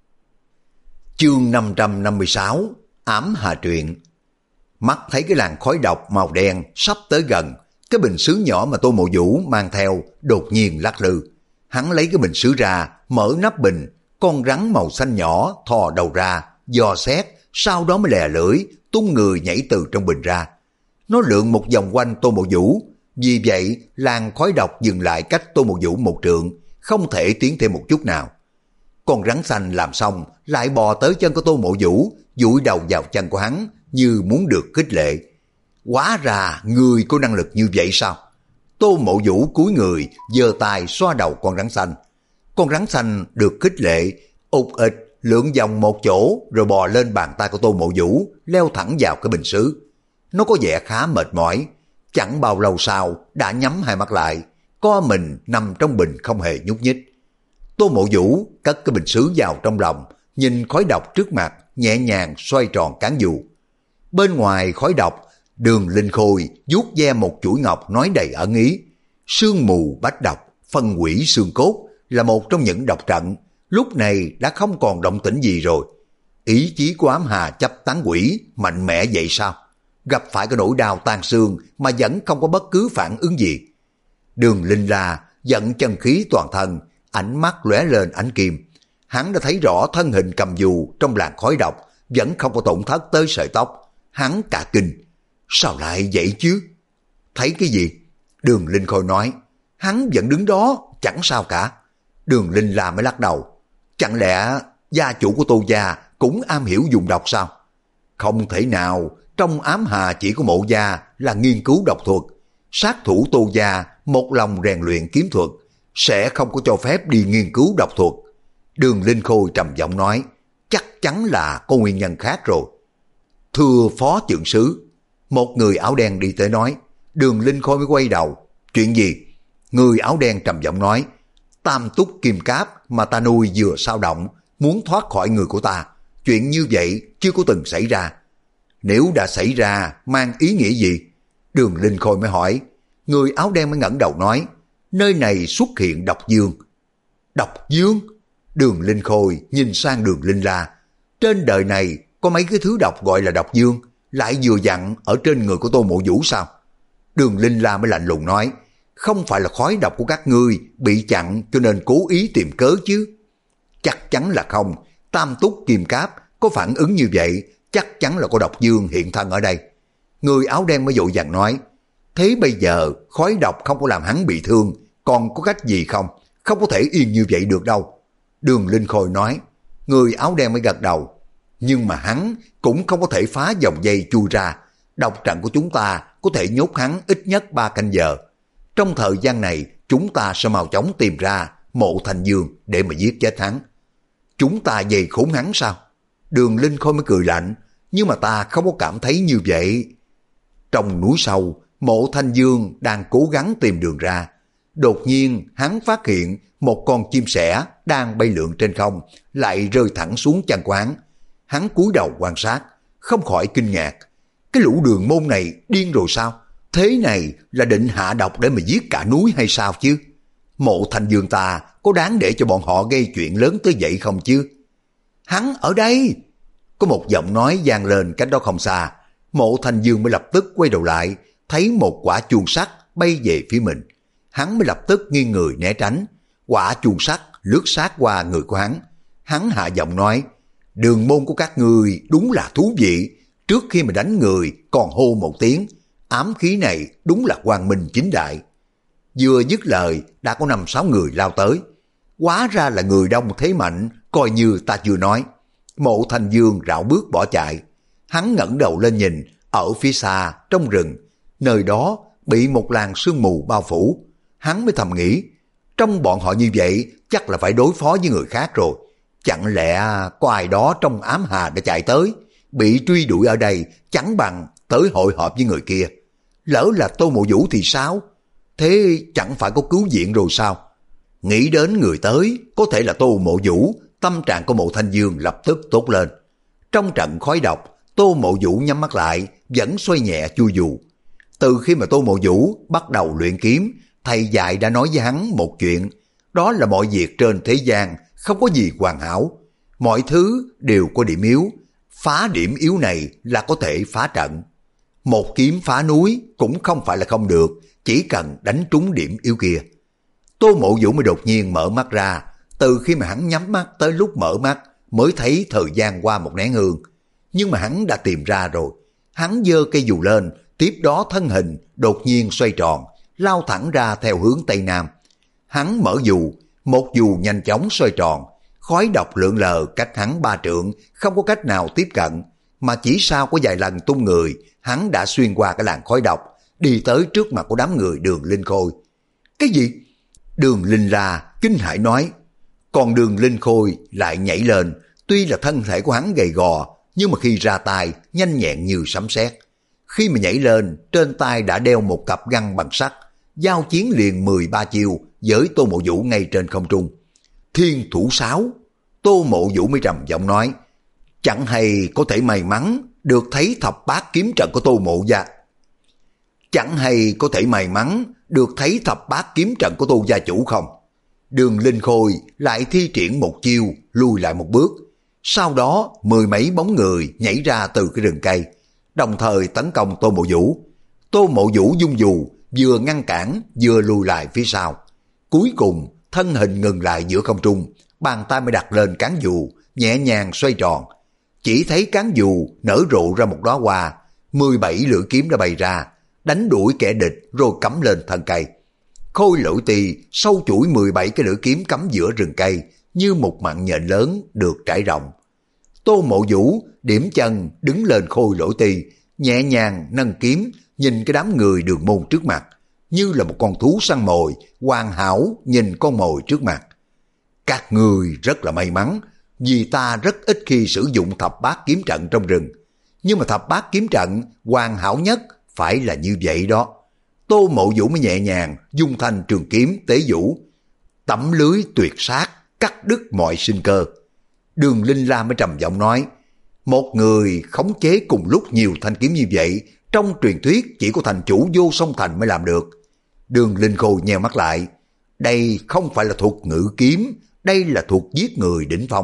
Chương năm trăm năm mươi sáu, ám hà truyện. Mắt thấy cái làn khói độc màu đen sắp tới gần, cái bình sứ nhỏ mà Tô Mộ Vũ mang theo đột nhiên lắc lư. Hắn lấy cái bình sứ ra, mở nắp bình, con rắn màu xanh nhỏ thò đầu ra, dò xét, sau đó mới lè lưỡi, tung người nhảy từ trong bình ra. Nó lượn một vòng quanh Tô Mộ Vũ, vì vậy làn khói độc dừng lại cách Tô Mộ Vũ một trượng, không thể tiến thêm một chút nào. Con rắn xanh làm xong, lại bò tới chân của Tô Mộ Vũ, dụi đầu vào chân của hắn, như muốn được khích lệ. Hóa ra người có năng lực như vậy sao? Tô Mộ Vũ cúi người, giơ tay xoa đầu con rắn xanh. Con rắn xanh được khích lệ, ụt ịch lượn vòng một chỗ rồi bò lên bàn tay của Tô Mộ Vũ, leo thẳng vào cái bình sứ. Nó có vẻ khá mệt mỏi, chẳng bao lâu sau đã nhắm hai mắt lại, co mình nằm trong bình không hề nhúc nhích. Tô Mộ Vũ cất cái bình sứ vào trong lòng, nhìn khói độc trước mặt, nhẹ nhàng xoay tròn cán dù. Bên ngoài khói độc, Đường Linh Khôi vuốt ve một chuỗi ngọc nói đầy ẩn ý. Sương mù bách độc, phân hủy xương cốt là một trong những độc trận, lúc này đã không còn động tĩnh gì rồi. Ý chí của ám hà chấp tán quỷ mạnh mẽ vậy sao? Gặp phải cái nỗi đau tan xương mà vẫn không có bất cứ phản ứng gì. Đường Linh La giận chân khí toàn thân, ánh mắt lóe lên ánh kim. Hắn đã thấy rõ thân hình cầm dù trong làn khói độc, vẫn không có tổn thất tới sợi tóc. Hắn cả kinh. Sao lại vậy chứ? Thấy cái gì? Đường Linh Khôi nói. Hắn vẫn đứng đó, chẳng sao cả. Đường Linh La mới lắc đầu. Chẳng lẽ gia chủ của Tô gia cũng am hiểu dùng độc sao? Không thể nào, trong ám hà chỉ có Mộ gia là nghiên cứu độc thuật. Sát thủ Tô gia một lòng rèn luyện kiếm thuật, sẽ không có cho phép đi nghiên cứu độc thuật. Đường Linh Khôi trầm giọng nói, chắc chắn là có nguyên nhân khác rồi. Thưa phó chưởng sứ, một người áo đen đi tới nói. Đường Linh Khôi mới quay đầu. Chuyện gì? Người áo đen trầm giọng nói, tam túc kim cáp mà ta nuôi vừa sao động, muốn thoát khỏi người của ta. Chuyện như vậy chưa có từng xảy ra. Nếu đã xảy ra, mang ý nghĩa gì? Đường Linh Khôi mới hỏi. Người áo đen mới ngẩng đầu nói, nơi này xuất hiện độc dương. Độc dương? Đường Linh Khôi nhìn sang Đường Linh La. Trên đời này có mấy cái thứ độc gọi là độc dương, lại vừa dặn ở trên người của Tô Mộ Vũ sao? Đường Linh La mới lạnh lùng nói, không phải là khói độc của các ngươi bị chặn cho nên cố ý tìm cớ chứ? Chắc chắn là không. Tam túc kim cáp có phản ứng như vậy, chắc chắn là có độc dương hiện thân ở đây. Người áo đen mới vội vàng nói, thế bây giờ khói độc không có làm hắn bị thương, còn có cách gì không? Không có thể yên như vậy được đâu. Đường Linh Khôi nói. Người áo đen mới gật đầu. Nhưng mà hắn cũng không có thể phá dòng dây chui ra. Độc trận của chúng ta có thể nhốt hắn ít nhất ba canh giờ. Trong thời gian này chúng ta sẽ mau chóng tìm ra Mộ Thanh Dương để mà giết chết hắn. Chúng ta dày khốn hắn sao? Đường Linh Khôi mới cười lạnh. Nhưng mà ta không có cảm thấy như vậy. Trong núi sâu, Mộ Thanh Dương đang cố gắng tìm đường ra. Đột nhiên hắn phát hiện một con chim sẻ đang bay lượn trên không, lại rơi thẳng xuống chân của hắn. Hắn cúi đầu quan sát, không khỏi kinh ngạc. Cái lũ đường môn này điên rồi sao? Thế này là định hạ độc để mà giết cả núi hay sao chứ? Mộ Thanh Dương ta có đáng để cho bọn họ gây chuyện lớn tới vậy không chứ? hắn ở đây. Có một giọng nói vang lên cách đó không xa. Mộ Thanh Dương mới lập tức quay đầu lại, thấy một quả chuông sắt bay về phía mình. Hắn mới lập tức nghiêng người né tránh. Quả chuông sắt lướt sát qua người của hắn. Hắn hạ giọng nói, đường môn của các người đúng là thú vị. Trước khi mà đánh người còn hô một tiếng, ám khí này đúng là quang minh chính đại. Vừa dứt lời đã có năm sáu người lao tới. Hóa ra là người đông thế mạnh, coi như ta chưa nói. Mộ Thanh Dương rảo bước bỏ chạy. Hắn ngẩng đầu lên nhìn, ở phía xa trong rừng, nơi đó bị một làn sương mù bao phủ. Hắn mới thầm nghĩ, trong bọn họ như vậy chắc là phải đối phó với người khác rồi. Chẳng lẽ có ai đó trong ám hà đã chạy tới, bị truy đuổi ở đây chẳng bằng tới hội họp với người kia. Lỡ là Tô Mộ Vũ thì sao? Thế chẳng phải có cứu viện rồi sao? Nghĩ đến người tới có thể là Tô Mộ Vũ, tâm trạng của Mộ Thanh Dương lập tức tốt lên. Trong trận khói độc, Tô Mộ Vũ nhắm mắt lại, vẫn xoay nhẹ chui dù. Từ khi mà Tô Mộ Vũ bắt đầu luyện kiếm, thầy dạy đã nói với hắn một chuyện, đó là mọi việc trên thế gian không có gì hoàn hảo, mọi thứ đều có điểm yếu, phá điểm yếu này là có thể phá trận. Một kiếm phá núi cũng không phải là không được, chỉ cần đánh trúng điểm yếu kia. Tô Mộ Vũ mới đột nhiên mở mắt ra, từ khi mà hắn nhắm mắt tới lúc mở mắt mới thấy thời gian qua một nén hương. Nhưng mà hắn đã tìm ra rồi. Hắn giơ cây dù lên, tiếp đó thân hình đột nhiên xoay tròn, lao thẳng ra theo hướng Tây Nam. Hắn mở dù, một dù nhanh chóng xoay tròn, khói độc lượn lờ cách hắn ba trượng, không có cách nào tiếp cận, mà chỉ sau có vài lần tung người, hắn đã xuyên qua cái làn khói độc, đi tới trước mặt của đám người Đường Linh Khôi. Cái gì? Đường Linh La kinh hãi nói. Còn Đường Linh Khôi lại nhảy lên, tuy là thân thể của hắn gầy gò, nhưng mà khi ra tay nhanh nhẹn như sấm sét. Khi mà nhảy lên, trên tay đã đeo một cặp găng bằng sắt, giao chiến liền mười ba chiêu với Tô Mộ Vũ ngay trên không trung. Thiên thủ sáu. Tô Mộ Vũ mới trầm giọng nói, chẳng hay có thể may mắn được thấy thập bát kiếm trận của Tô Mộ gia. Chẳng hay có thể may mắn được thấy thập bát kiếm trận của Tô gia chủ không? Đường Linh Khôi lại thi triển một chiêu, lùi lại một bước. Sau đó mười mấy bóng người nhảy ra từ cái rừng cây, đồng thời tấn công Tô Mộ Vũ. Tô Mộ Vũ dung dù, vừa ngăn cản vừa lùi lại phía sau. Cuối cùng thân hình ngừng lại giữa không trung, bàn tay mới đặt lên cán dù, nhẹ nhàng xoay tròn. Chỉ thấy cán dù nở rộ ra một đóa hoa, mười bảy lưỡi kiếm đã bày ra, đánh đuổi kẻ địch rồi cắm lên thân cây. Khôi Lỗi Tỳ sâu chuỗi mười bảy cái lưỡi kiếm cắm giữa rừng cây, như một mạng nhện lớn được trải rộng. Tô Mộ Vũ điểm chân đứng lên Khôi Lỗi Tỳ, nhẹ nhàng nâng kiếm, nhìn cái đám người Đường môn trước mặt, như là một con thú săn mồi, hoàn hảo nhìn con mồi trước mặt. Các người rất là may mắn, vì ta rất ít khi sử dụng thập bát kiếm trận trong rừng. Nhưng mà thập bát kiếm trận hoàn hảo nhất phải là như vậy đó. Tô Mộ Vũ mới nhẹ nhàng dung thanh trường kiếm tế vũ, tẩm lưới tuyệt sát, cắt đứt mọi sinh cơ. Đường Linh La mới trầm giọng nói, một người khống chế cùng lúc nhiều thanh kiếm như vậy, trong truyền thuyết chỉ có thành chủ Vô Song Thành mới làm được. Đường Linh Khôi nheo mắt lại, đây không phải là thuộc ngự kiếm, đây là thuộc giết người đỉnh phong.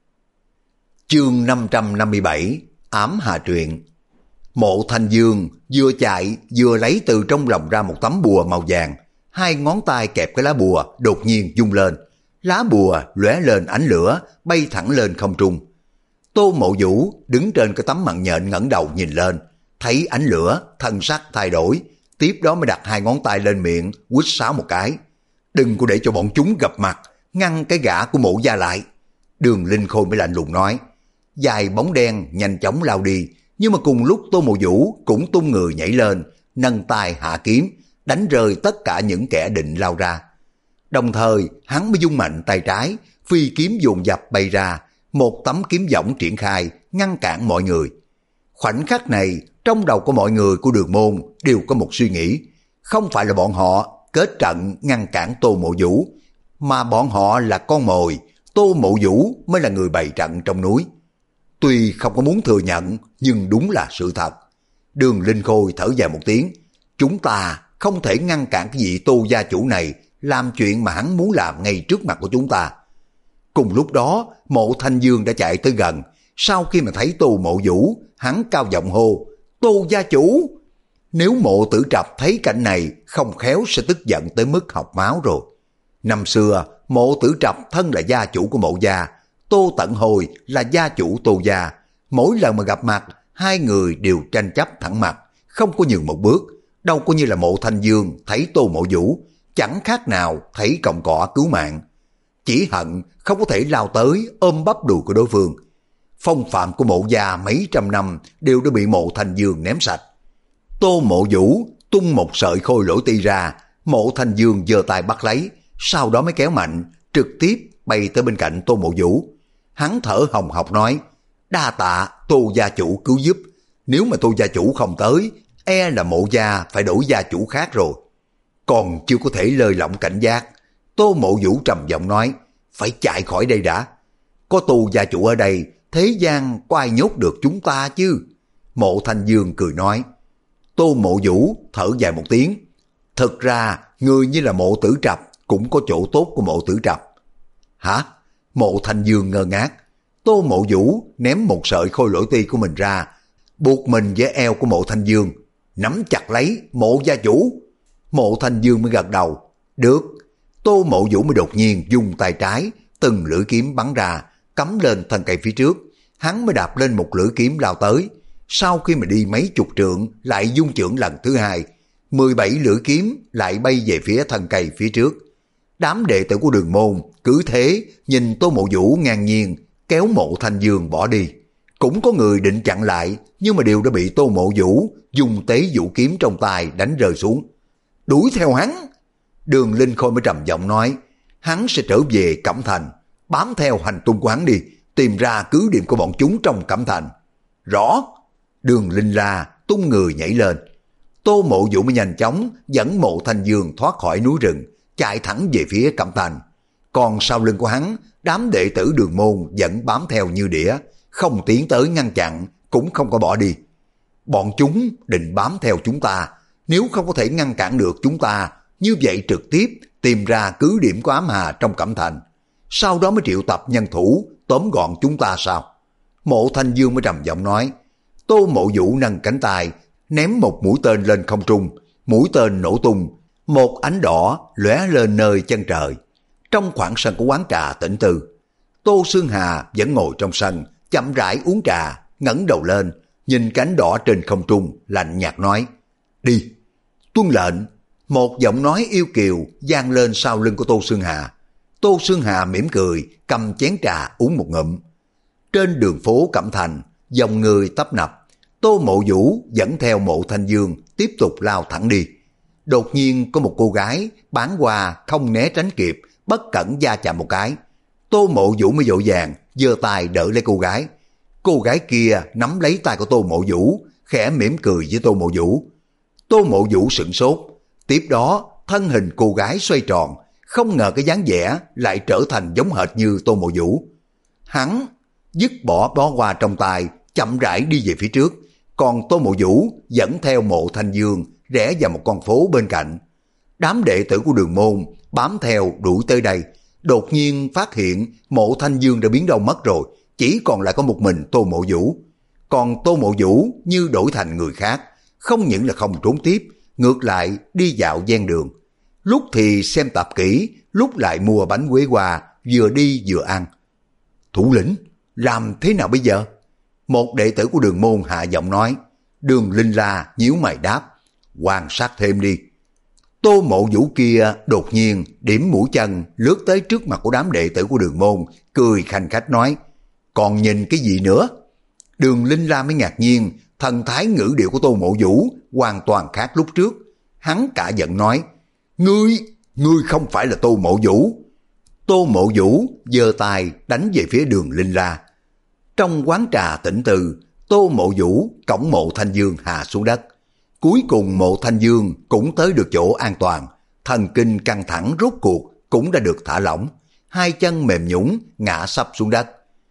Chương năm trăm năm mươi bảy, Ám Hà Truyện. Mộ Thanh Dương vừa chạy vừa lấy từ trong lòng ra một tấm bùa màu vàng, hai ngón tay kẹp cái lá bùa đột nhiên vung lên, lá bùa lóe lên ánh lửa bay thẳng lên không trung. Tô Mộ Vũ đứng trên cái tấm màn nhện ngẩng đầu nhìn lên, thấy ánh lửa, thân sắc thay đổi, tiếp đó mới đặt hai ngón tay lên miệng huýt sáo một cái. Đừng có để cho bọn chúng gặp mặt, ngăn cái gã của Mộ gia lại. Đường Linh Khôi mới lạnh lùng nói. Dài bóng đen nhanh chóng lao đi, nhưng mà cùng lúc Tô Mộ Vũ cũng tung người nhảy lên, nâng tay hạ kiếm, đánh rơi tất cả những kẻ định lao ra. Đồng thời hắn mới dung mạnh tay trái, phi kiếm dồn dập bay ra, một tấm kiếm võng triển khai ngăn cản mọi người. Khoảnh khắc này trong đầu của mọi người của Đường môn đều có một suy nghĩ, không phải là bọn họ kết trận ngăn cản Tô Mộ Vũ, mà bọn họ là con mồi, Tô Mộ Vũ mới là người bày trận trong núi. Tuy không có muốn thừa nhận, nhưng đúng là sự thật. Đường Linh Khôi thở dài một tiếng, chúng ta không thể ngăn cản cái vị Tô gia chủ này làm chuyện mà hắn muốn làm ngay trước mặt của chúng ta. Cùng lúc đó, Mộ Thanh Dương đã chạy tới gần. Sau khi mà thấy Tô Mộ Vũ, hắn cao giọng hô, Tô gia chủ! Nếu Mộ Tử Trập thấy cảnh này, không khéo sẽ tức giận tới mức học máu rồi. Năm xưa, Mộ Tử Trập thân là gia chủ của Mộ gia, Tô Tận Hồi là gia chủ Tô gia. Mỗi lần mà gặp mặt, hai người đều tranh chấp thẳng mặt, không có nhường một bước. Đâu có như là Mộ Thanh Dương thấy Tô Mộ Vũ, chẳng khác nào thấy cọng cỏ cứu mạng. Chỉ hận không có thể lao tới ôm bắp đùi của đối phương. Phong phạm của Mộ gia mấy trăm năm đều đã bị Mộ Thanh Dương ném sạch. Tô Mộ Vũ tung một sợi khôi lỗi ti ra, Mộ Thanh Dương giơ tay bắt lấy, sau đó mới kéo mạnh, trực tiếp bay tới bên cạnh Tô Mộ Vũ. Hắn thở hồng hộc nói, đa tạ Tô gia chủ cứu giúp, nếu mà Tô gia chủ không tới, e là Mộ gia phải đổi gia chủ khác rồi. Còn chưa có thể lơi lỏng cảnh giác, Tô Mộ Vũ trầm giọng nói, phải chạy khỏi đây đã. Có Tô gia chủ ở đây, thế gian có ai nhốt được chúng ta chứ? Mộ Thanh Dương cười nói. Tô Mộ Vũ thở dài một tiếng. Thực ra, người như là Mộ Tử Trập cũng có chỗ tốt của Mộ Tử Trập. Hả? Mộ Thanh Dương ngơ ngác. Tô Mộ Vũ ném một sợi khôi lỗi ti của mình ra, buộc mình với eo của Mộ Thanh Dương, nắm chặt lấy Mộ gia chủ. Mộ Thanh Dương mới gật đầu. Được. Tô Mộ Vũ mới đột nhiên dùng tay trái, từng lưỡi kiếm bắn ra, cắm lên thân cây phía trước. Hắn mới đạp lên một lưỡi kiếm lao tới. Sau khi mà đi mấy chục trượng, lại dung chưởng lần thứ hai, mười bảy lưỡi kiếm lại bay về phía thân cây phía trước. Đám đệ tử của Đường môn cứ thế nhìn Tô Mộ Vũ ngang nhiên kéo Mộ Thanh Dương bỏ đi. Cũng có người định chặn lại, nhưng mà đều đã bị Tô Mộ Vũ dùng tế vũ kiếm trong tay đánh rơi xuống. Đuổi theo hắn! Đường Linh Khôi mới trầm giọng nói, hắn sẽ trở về Cẩm Thành, bám theo hành tung của hắn đi, tìm ra cứ điểm của bọn chúng trong Cẩm Thành. Rõ! Đường Linh la tung người nhảy lên. Tô Mộ Vũ mới nhanh chóng dẫn Mộ Thanh Dương thoát khỏi núi rừng, chạy thẳng về phía Cẩm Thành. Còn sau lưng của hắn, đám đệ tử Đường môn vẫn bám theo như đĩa, không tiến tới ngăn chặn, cũng không có bỏ đi. Bọn chúng định bám theo chúng ta, nếu không có thể ngăn cản được chúng ta, như vậy trực tiếp tìm ra cứ điểm của ám hà trong Cẩm Thành, sau đó mới triệu tập nhân thủ tóm gọn chúng ta sao? Mộ Thanh Dương mới trầm giọng nói. Tô Mộ Vũ nâng cánh tay, ném một mũi tên lên không trung, mũi tên nổ tung, một ánh đỏ lóe lên nơi chân trời. Trong khoảng sân của quán trà Tĩnh Tư, Tô Xương Hà vẫn ngồi trong sân, chậm rãi uống trà, ngẩng đầu lên, nhìn cánh đỏ trên không trung, lạnh nhạt nói, đi. Tuân lệnh. Một giọng nói yêu kiều vang lên sau lưng của Tô Xương Hà. Tô Xương Hà mỉm cười, cầm chén trà uống một ngụm. Trên đường phố Cẩm Thành, dòng người tấp nập, Tô Mộ Vũ dẫn theo Mộ Thanh Dương tiếp tục lao thẳng đi. Đột nhiên có một cô gái bán hoa không né tránh kịp, bất cẩn va chạm một cái. Tô Mộ Vũ mới vội vàng giơ tay đỡ lấy cô gái. Cô gái kia nắm lấy tay của Tô Mộ Vũ, khẽ mỉm cười với Tô Mộ Vũ. Tô Mộ Vũ sửng sốt. Tiếp đó thân hình cô gái xoay tròn, không ngờ cái dáng vẻ lại trở thành giống hệt như Tô Mộ Vũ. Hắn dứt bỏ bó hoa trong tay, chậm rãi đi về phía trước, còn Tô Mộ Vũ dẫn theo Mộ Thanh Dương rẽ vào một con phố bên cạnh. Đám đệ tử của Đường môn bám theo đuổi tới đây, đột nhiên phát hiện Mộ Thanh Dương đã biến đâu mất rồi, chỉ còn lại có một mình Tô Mộ Vũ. Còn Tô Mộ Vũ như đổi thành người khác, không những là không trốn tiếp, ngược lại đi dạo ven đường. Lúc thì xem tạp kỹ, lúc lại mua bánh quế hoa, vừa đi vừa ăn. Thủ lĩnh, làm thế nào bây giờ? Một đệ tử của Đường môn hạ giọng nói. Đường Linh La nhíu mày đáp, quan sát thêm đi. Tô Mộ Vũ kia đột nhiên điểm mũi chân lướt tới trước mặt của đám đệ tử của Đường môn, cười khanh khách nói, còn nhìn cái gì nữa? Đường Linh La mới ngạc nhiên, thần thái ngữ điệu của Tô Mộ Vũ hoàn toàn khác lúc trước. Hắn cả giận nói, ngươi, ngươi không phải là Tô Mộ Vũ. Tô Mộ Vũ giơ tay đánh về phía Đường Linh La. Trong quán trà Tĩnh Tư, Tô Mộ Vũ cõng Mộ Thanh Dương hạ xuống đất. Cuối cùng Mộ Thanh Dương cũng tới được chỗ an toàn, thần kinh căng thẳng rốt cuộc cũng đã được thả lỏng, hai chân mềm nhũn ngã sắp xuống đất.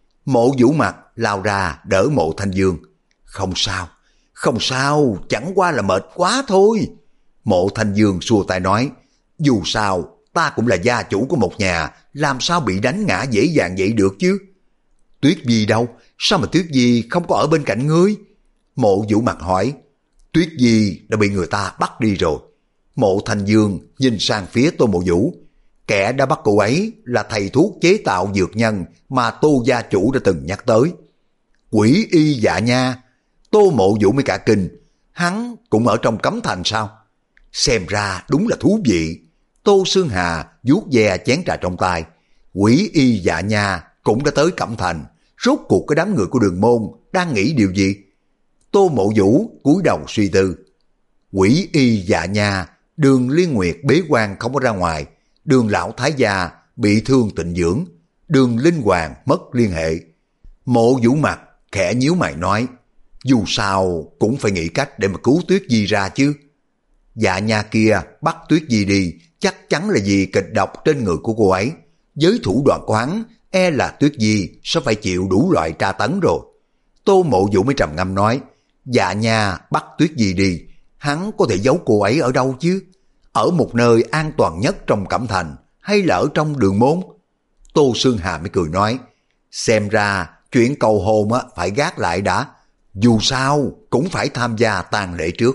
Mộ Vũ mặt lao ra đỡ Mộ Thanh Dương. Không sao, không sao, chẳng qua là mệt quá thôi. Mộ Thanh Dương xua tay nói, dù sao ta cũng là gia chủ của một nhà, làm sao bị đánh ngã dễ dàng vậy được chứ? Tuyết Nhi đâu? Sao mà Tuyết Nhi không có ở bên cạnh ngươi? Mộ Vũ Mặt hỏi. Tuyết Nhi đã bị người ta bắt đi rồi. Mộ Thanh Dương nhìn sang phía Tô Mộ Vũ. Kẻ đã bắt cô ấy là thầy thuốc chế tạo dược nhân mà Tô gia chủ đã từng nhắc tới. Quỷ y Dạ Nha. Tô Mộ Vũ mới cả kinh. Hắn cũng ở trong cấm thành sao? Xem ra đúng là thú vị. Tô Sương Hà vuốt ve chén trà trong tay. Quỷ y Dạ Nha cũng đã tới cẩm thành. Rốt cuộc cái đám người của Đường Môn đang nghĩ điều gì? Tô Mộ Vũ cúi đầu suy tư. Quỷ y Dạ Nha, Đường Liên Nguyệt bế quan không có ra ngoài, Đường lão thái gia bị thương tịnh dưỡng, Đường Linh Hoàng mất liên hệ. Mộ Vũ Mặt khẽ nhíu mày nói, dù sao cũng phải nghĩ cách để mà cứu Tuyết Nhi ra chứ. Dạ Nha kia bắt Tuyết Nhi đi chắc chắn là vì kịch độc trên người của cô ấy. Với thủ đoạn của hắn, e là Tuyết Nhi sẽ phải chịu đủ loại tra tấn rồi. Tô Mộ Vũ mới trầm ngâm nói, Dạ Nha bắt Tuyết Nhi đi, hắn có thể giấu cô ấy ở đâu chứ? Ở một nơi an toàn nhất trong cẩm thành hay là ở trong Đường Môn? Tô Sương Hà mới cười nói, xem ra chuyện cầu hôn á phải gác lại đã, dù sao cũng phải tham gia tang lễ trước.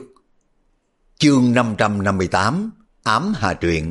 Chương năm trăm năm mươi tám, Ám Hà Truyện.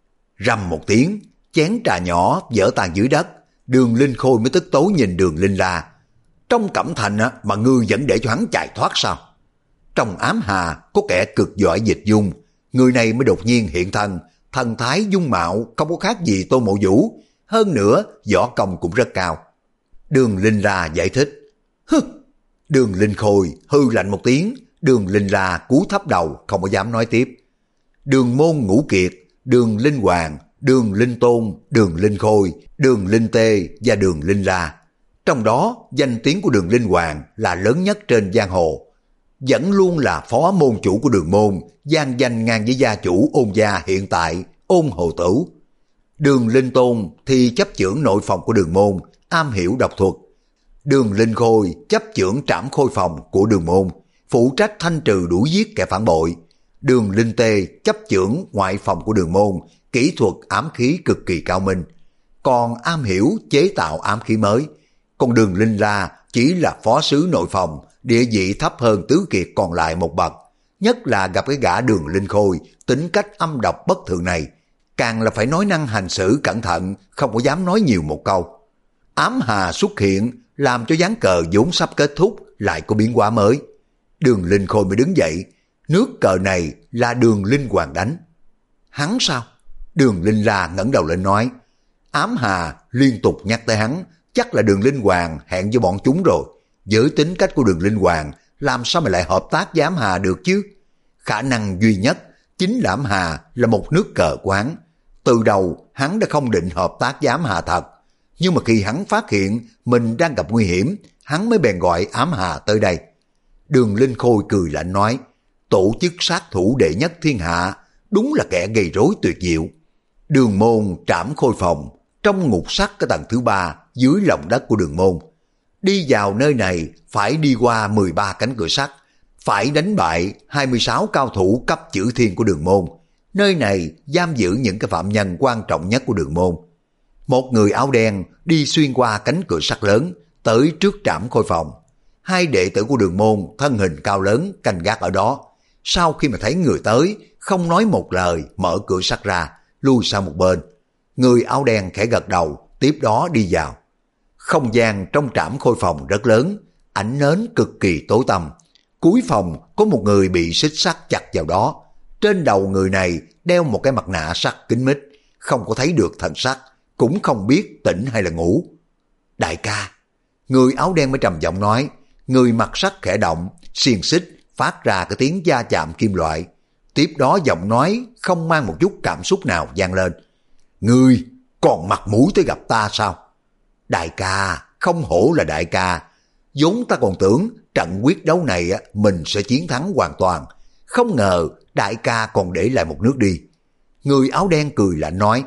Rầm một tiếng, chén trà nhỏ vỡ tan dưới đất. Đường Linh Khôi mới tức tối nhìn Đường Linh la. Trong cẩm thành á, mà ngươi vẫn để cho hắn chạy thoát sao? Trong Ám Hà có kẻ cực giỏi dịch dung, người này mới đột nhiên hiện thân, thần thái dung mạo không có khác gì Tô Mộ Vũ, hơn nữa võ công cũng rất cao. Đường Linh La giải thích. Hứ! Đường Linh Khôi hư lạnh một tiếng, Đường Linh La cúi thấp đầu không có dám nói tiếp. Đường Môn Ngũ Kiệt, Đường Linh Hoàng, Đường Linh Tôn, Đường Linh Khôi, Đường Linh Tê và Đường Linh La. Trong đó, danh tiếng của Đường Linh Hoàng là lớn nhất trên giang hồ. Vẫn luôn là phó môn chủ của Đường Môn, gian danh ngang với gia chủ Ôn gia hiện tại, Ôn Hồ Tửu. Đường Linh Tôn thì chấp chưởng nội phòng của Đường Môn, am hiểu độc thuật. Đường Linh Khôi chấp chưởng trảm khôi phòng của Đường Môn, phụ trách thanh trừ đuổi giết kẻ phản bội. Đường Linh Tê chấp chưởng ngoại phòng của Đường Môn, kỹ thuật ám khí cực kỳ cao minh, còn am hiểu chế tạo ám khí mới. Còn Đường Linh La chỉ là phó sứ nội phòng, địa vị thấp hơn tứ kiệt còn lại một bậc. Nhất là gặp cái gã Đường Linh Khôi, tính cách âm độc bất thường này, càng là phải nói năng hành xử cẩn thận, không có dám nói nhiều một câu. Ám Hà xuất hiện, làm cho ván cờ vốn sắp kết thúc lại có biến hóa mới. Đường Linh Khôi mới đứng dậy, nước cờ này là Đường Linh Hoàng đánh. Hắn sao? Đường Linh La ngẩng đầu lên nói. Ám Hà liên tục nhắc tới hắn, chắc là Đường Linh Hoàng hẹn với bọn chúng rồi. Với tính cách của Đường Linh Hoàng, làm sao mà lại hợp tác với Ám Hà được chứ? Khả năng duy nhất chính là Ám Hà là một nước cờ quán. Từ đầu hắn đã không định hợp tác với Ám Hà thật, nhưng mà khi hắn phát hiện mình đang gặp nguy hiểm, hắn mới bèn gọi Ám Hà tới đây. Đường Linh Khôi cười lạnh nói, tổ chức sát thủ đệ nhất thiên hạ, đúng là kẻ gây rối tuyệt diệu. Đường Môn trảm khôi phòng, trong ngục sắt cái tầng thứ ba dưới lòng đất của Đường Môn. Đi vào nơi này phải đi qua mười ba cánh cửa sắt, phải đánh bại hai mươi sáu cao thủ cấp chữ thiên của Đường Môn. Nơi này giam giữ những cái phạm nhân quan trọng nhất của Đường Môn. Một người áo đen đi xuyên qua cánh cửa sắt lớn, tới trước trảm khôi phòng. Hai đệ tử của Đường Môn thân hình cao lớn canh gác ở đó. Sau khi mà thấy người tới, không nói một lời, mở cửa sắt ra, lui sang một bên. Người áo đen khẽ gật đầu, tiếp đó đi vào. Không gian trong trảm khôi phòng rất lớn, ánh nến cực kỳ tối tăm. Cuối phòng có một người bị xích sắt chặt vào đó. Trên đầu người này đeo một cái mặt nạ sắt kín mít, không có thấy được thần sắc, cũng không biết tỉnh hay là ngủ. Đại ca, người áo đen mới trầm giọng nói. Người mặc sắt khẽ động, xiềng xích phát ra cái tiếng va chạm kim loại. Tiếp đó giọng nói không mang một chút cảm xúc nào vang lên. Ngươi còn mặt mũi tới gặp ta sao? Đại ca, không hổ là đại ca. Vốn ta còn tưởng trận quyết đấu này mình sẽ chiến thắng hoàn toàn. Không ngờ đại ca còn để lại một nước đi. Người áo đen cười lạnh nói.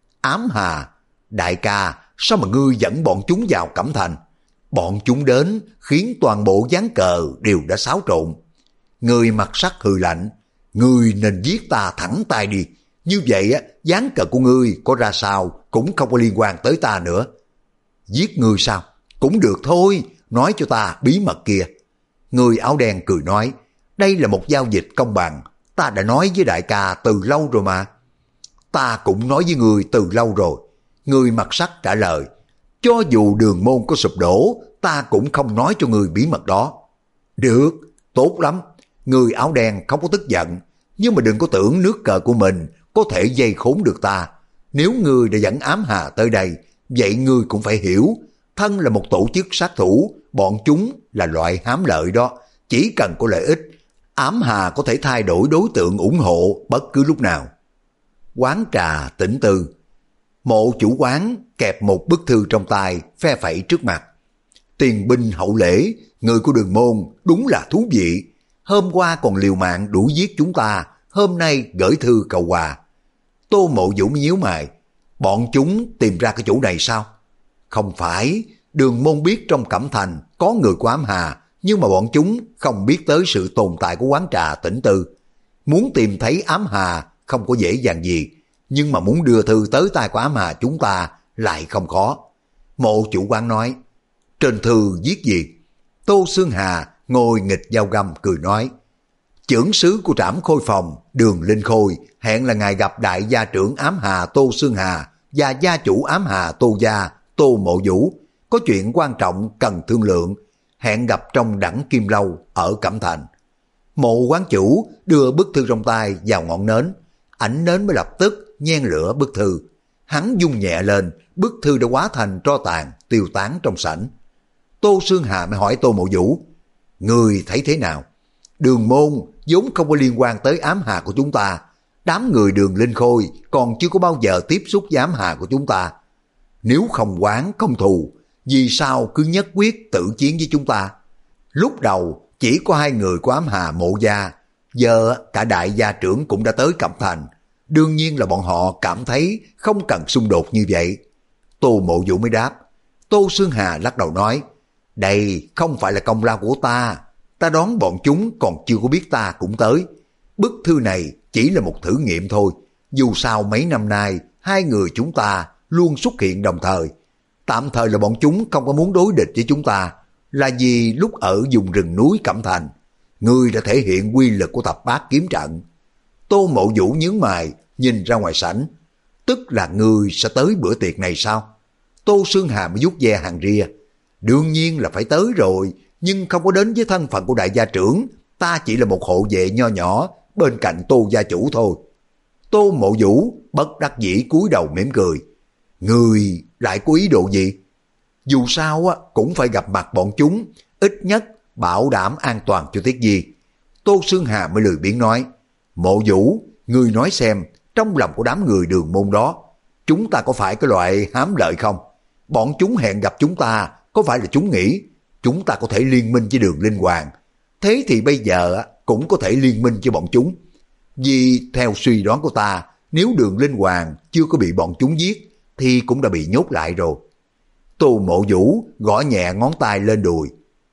Ám Hà, đại ca, sao mà ngươi dẫn bọn chúng vào cẩm thành? Bọn chúng đến khiến toàn bộ ván cờ đều đã xáo trộn. Người mặc sắt hừ lạnh. Ngươi nên giết ta thẳng tay đi. Như vậy á, dáng cờ của ngươi có ra sao cũng không có liên quan tới ta nữa. Giết ngươi sao? Cũng được thôi, nói cho ta bí mật kia. Người áo đen cười nói, đây là một giao dịch công bằng, ta đã nói với đại ca từ lâu rồi mà. Ta cũng nói với người từ lâu rồi. Người mặt sắt trả lời, cho dù đường môn có sụp đổ, ta cũng không nói cho người bí mật đó. Được, tốt lắm. Người áo đen không có tức giận, nhưng mà đừng có tưởng nước cờ của mình có thể dây khốn được ta. Nếu ngươi đã dẫn ám hà tới đây, vậy ngươi cũng phải hiểu, thân là một tổ chức sát thủ, bọn chúng là loại hám lợi đó. Chỉ cần có lợi ích, ám hà có thể thay đổi đối tượng ủng hộ bất cứ lúc nào. Quán trà Tĩnh Tư. Mộ chủ quán kẹp một bức thư trong tay, phe phẩy trước mặt. Tiền binh hậu lễ, người của Đường Môn đúng là thú vị. Hôm qua còn liều mạng đuổi giết chúng ta, hôm nay gửi thư cầu hòa. Tô Mộ Vũ nhíu mày, bọn chúng tìm ra cái chỗ này sao? Không phải, Đường Môn biết trong Cẩm Thành có người của ám hà, nhưng mà bọn chúng không biết tới sự tồn tại của quán trà Tĩnh Tư. Muốn tìm thấy ám hà không có dễ dàng gì, nhưng mà muốn đưa thư tới tay của ám hà chúng ta lại không khó. Mộ chủ quán nói, trên thư viết gì? Tô Xương Hà ngồi nghịch dao găm cười nói, chưởng sứ của Trảm Khôi Phòng Đường Linh Khôi hẹn là ngài gặp đại gia trưởng ám hà Tô Xương Hà và gia chủ ám hà Tô Gia Tô Mộ Vũ, có chuyện quan trọng cần thương lượng, hẹn gặp trong Đẳng Kim Lâu ở Cẩm Thành. Mộ quán chủ đưa bức thư trong tay vào ngọn nến, ảnh nến mới lập tức nhen lửa bức thư. Hắn dung nhẹ lên, bức thư đã hóa thành tro tàn tiêu tán trong sảnh. Tô Xương Hà mới hỏi Tô Mộ Vũ, người thấy thế nào? Đường Môn vốn không có liên quan tới ám hà của chúng ta, đám người Đường Linh Khôi còn chưa có bao giờ tiếp xúc với ám hà của chúng ta. Nếu không oán không thù, vì sao cứ nhất quyết tự chiến với chúng ta? Lúc đầu chỉ có hai người của ám hà Mộ Gia, giờ cả đại gia trưởng cũng đã tới Cẩm Thành. Đương nhiên là bọn họ cảm thấy không cần xung đột như vậy. Tô Mộ Vũ mới đáp. Tô Xương Hà lắc đầu nói, đây không phải là công lao của ta, ta đoán bọn chúng còn chưa có biết ta cũng tới. Bức thư này chỉ là một thử nghiệm thôi, dù sao mấy năm nay hai người chúng ta luôn xuất hiện đồng thời. Tạm thời là bọn chúng không có muốn đối địch với chúng ta, là vì lúc ở vùng rừng núi Cẩm Thành, ngươi đã thể hiện quy lực của thập bát kiếm trận. Tô Mộ Vũ nhướng mày nhìn ra ngoài sảnh, tức là ngươi sẽ tới bữa tiệc này sao? Tô Xương Hà mới vuốt ve hàng ria, đương nhiên là phải tới rồi, nhưng không có đến với thân phận của đại gia trưởng, ta chỉ là một hộ vệ nho nhỏ bên cạnh Tô gia chủ thôi. Tô Mộ Vũ bất đắc dĩ cúi đầu mỉm cười, ngươi lại có ý đồ gì? Dù sao á cũng phải gặp mặt bọn chúng, ít nhất bảo đảm an toàn cho Tiết Di. Tô Xương Hà mới lười biếng nói, Mộ Vũ, ngươi nói xem, trong lòng của đám người Đường Môn đó, chúng ta có phải cái loại hám lợi không? Bọn chúng hẹn gặp chúng ta, có phải là chúng nghĩ chúng ta có thể liên minh với Đường Linh Hoàng? Thế thì bây giờ cũng có thể liên minh với bọn chúng. Vì theo suy đoán của ta, nếu Đường Linh Hoàng chưa có bị bọn chúng giết, thì cũng đã bị nhốt lại rồi. Tô Mộ Vũ gõ nhẹ ngón tay lên đùi.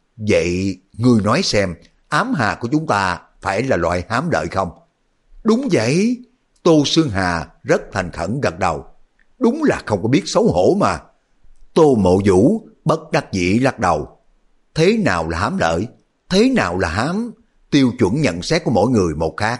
Vậy ngươi nói xem, ám hà của chúng ta phải là loại hám lợi không? Đúng vậy. Tô Xương Hà rất thành khẩn gật đầu. Đúng là không có biết xấu hổ mà. Tô Mộ Vũ bất đắc dĩ lắc đầu. Thế nào là hám lợi? Thế nào là hám? Tiêu chuẩn nhận xét của mỗi người một khác.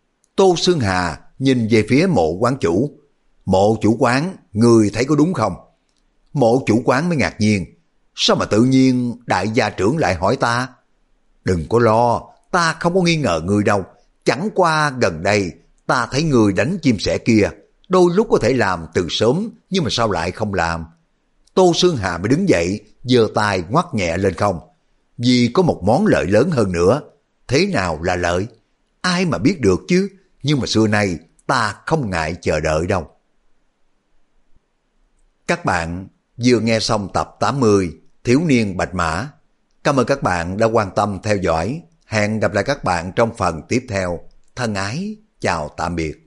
Tô Xương Hà nhìn về phía Mộ quán chủ. Mộ chủ quán, người thấy có đúng không? Mộ chủ quán mới ngạc nhiên. Sao mà tự nhiên đại gia trưởng lại hỏi ta? Đừng có lo, ta không có nghi ngờ người đâu. Chẳng qua gần đây ta thấy người đánh chim sẻ kia đôi lúc có thể làm từ sớm, nhưng mà sao lại không làm? Tô Xương Hà mới đứng dậy, giơ tay ngoắc nhẹ lên không. Vì có một món lợi lớn hơn nữa. Thế nào là lợi? Ai mà biết được chứ, nhưng mà xưa nay ta không ngại chờ đợi đâu. Các bạn vừa nghe xong tập tám mươi Thiếu niên Bạch Mã. Cảm ơn các bạn đã quan tâm theo dõi. Hẹn gặp lại các bạn trong phần tiếp theo. Thân ái, chào tạm biệt.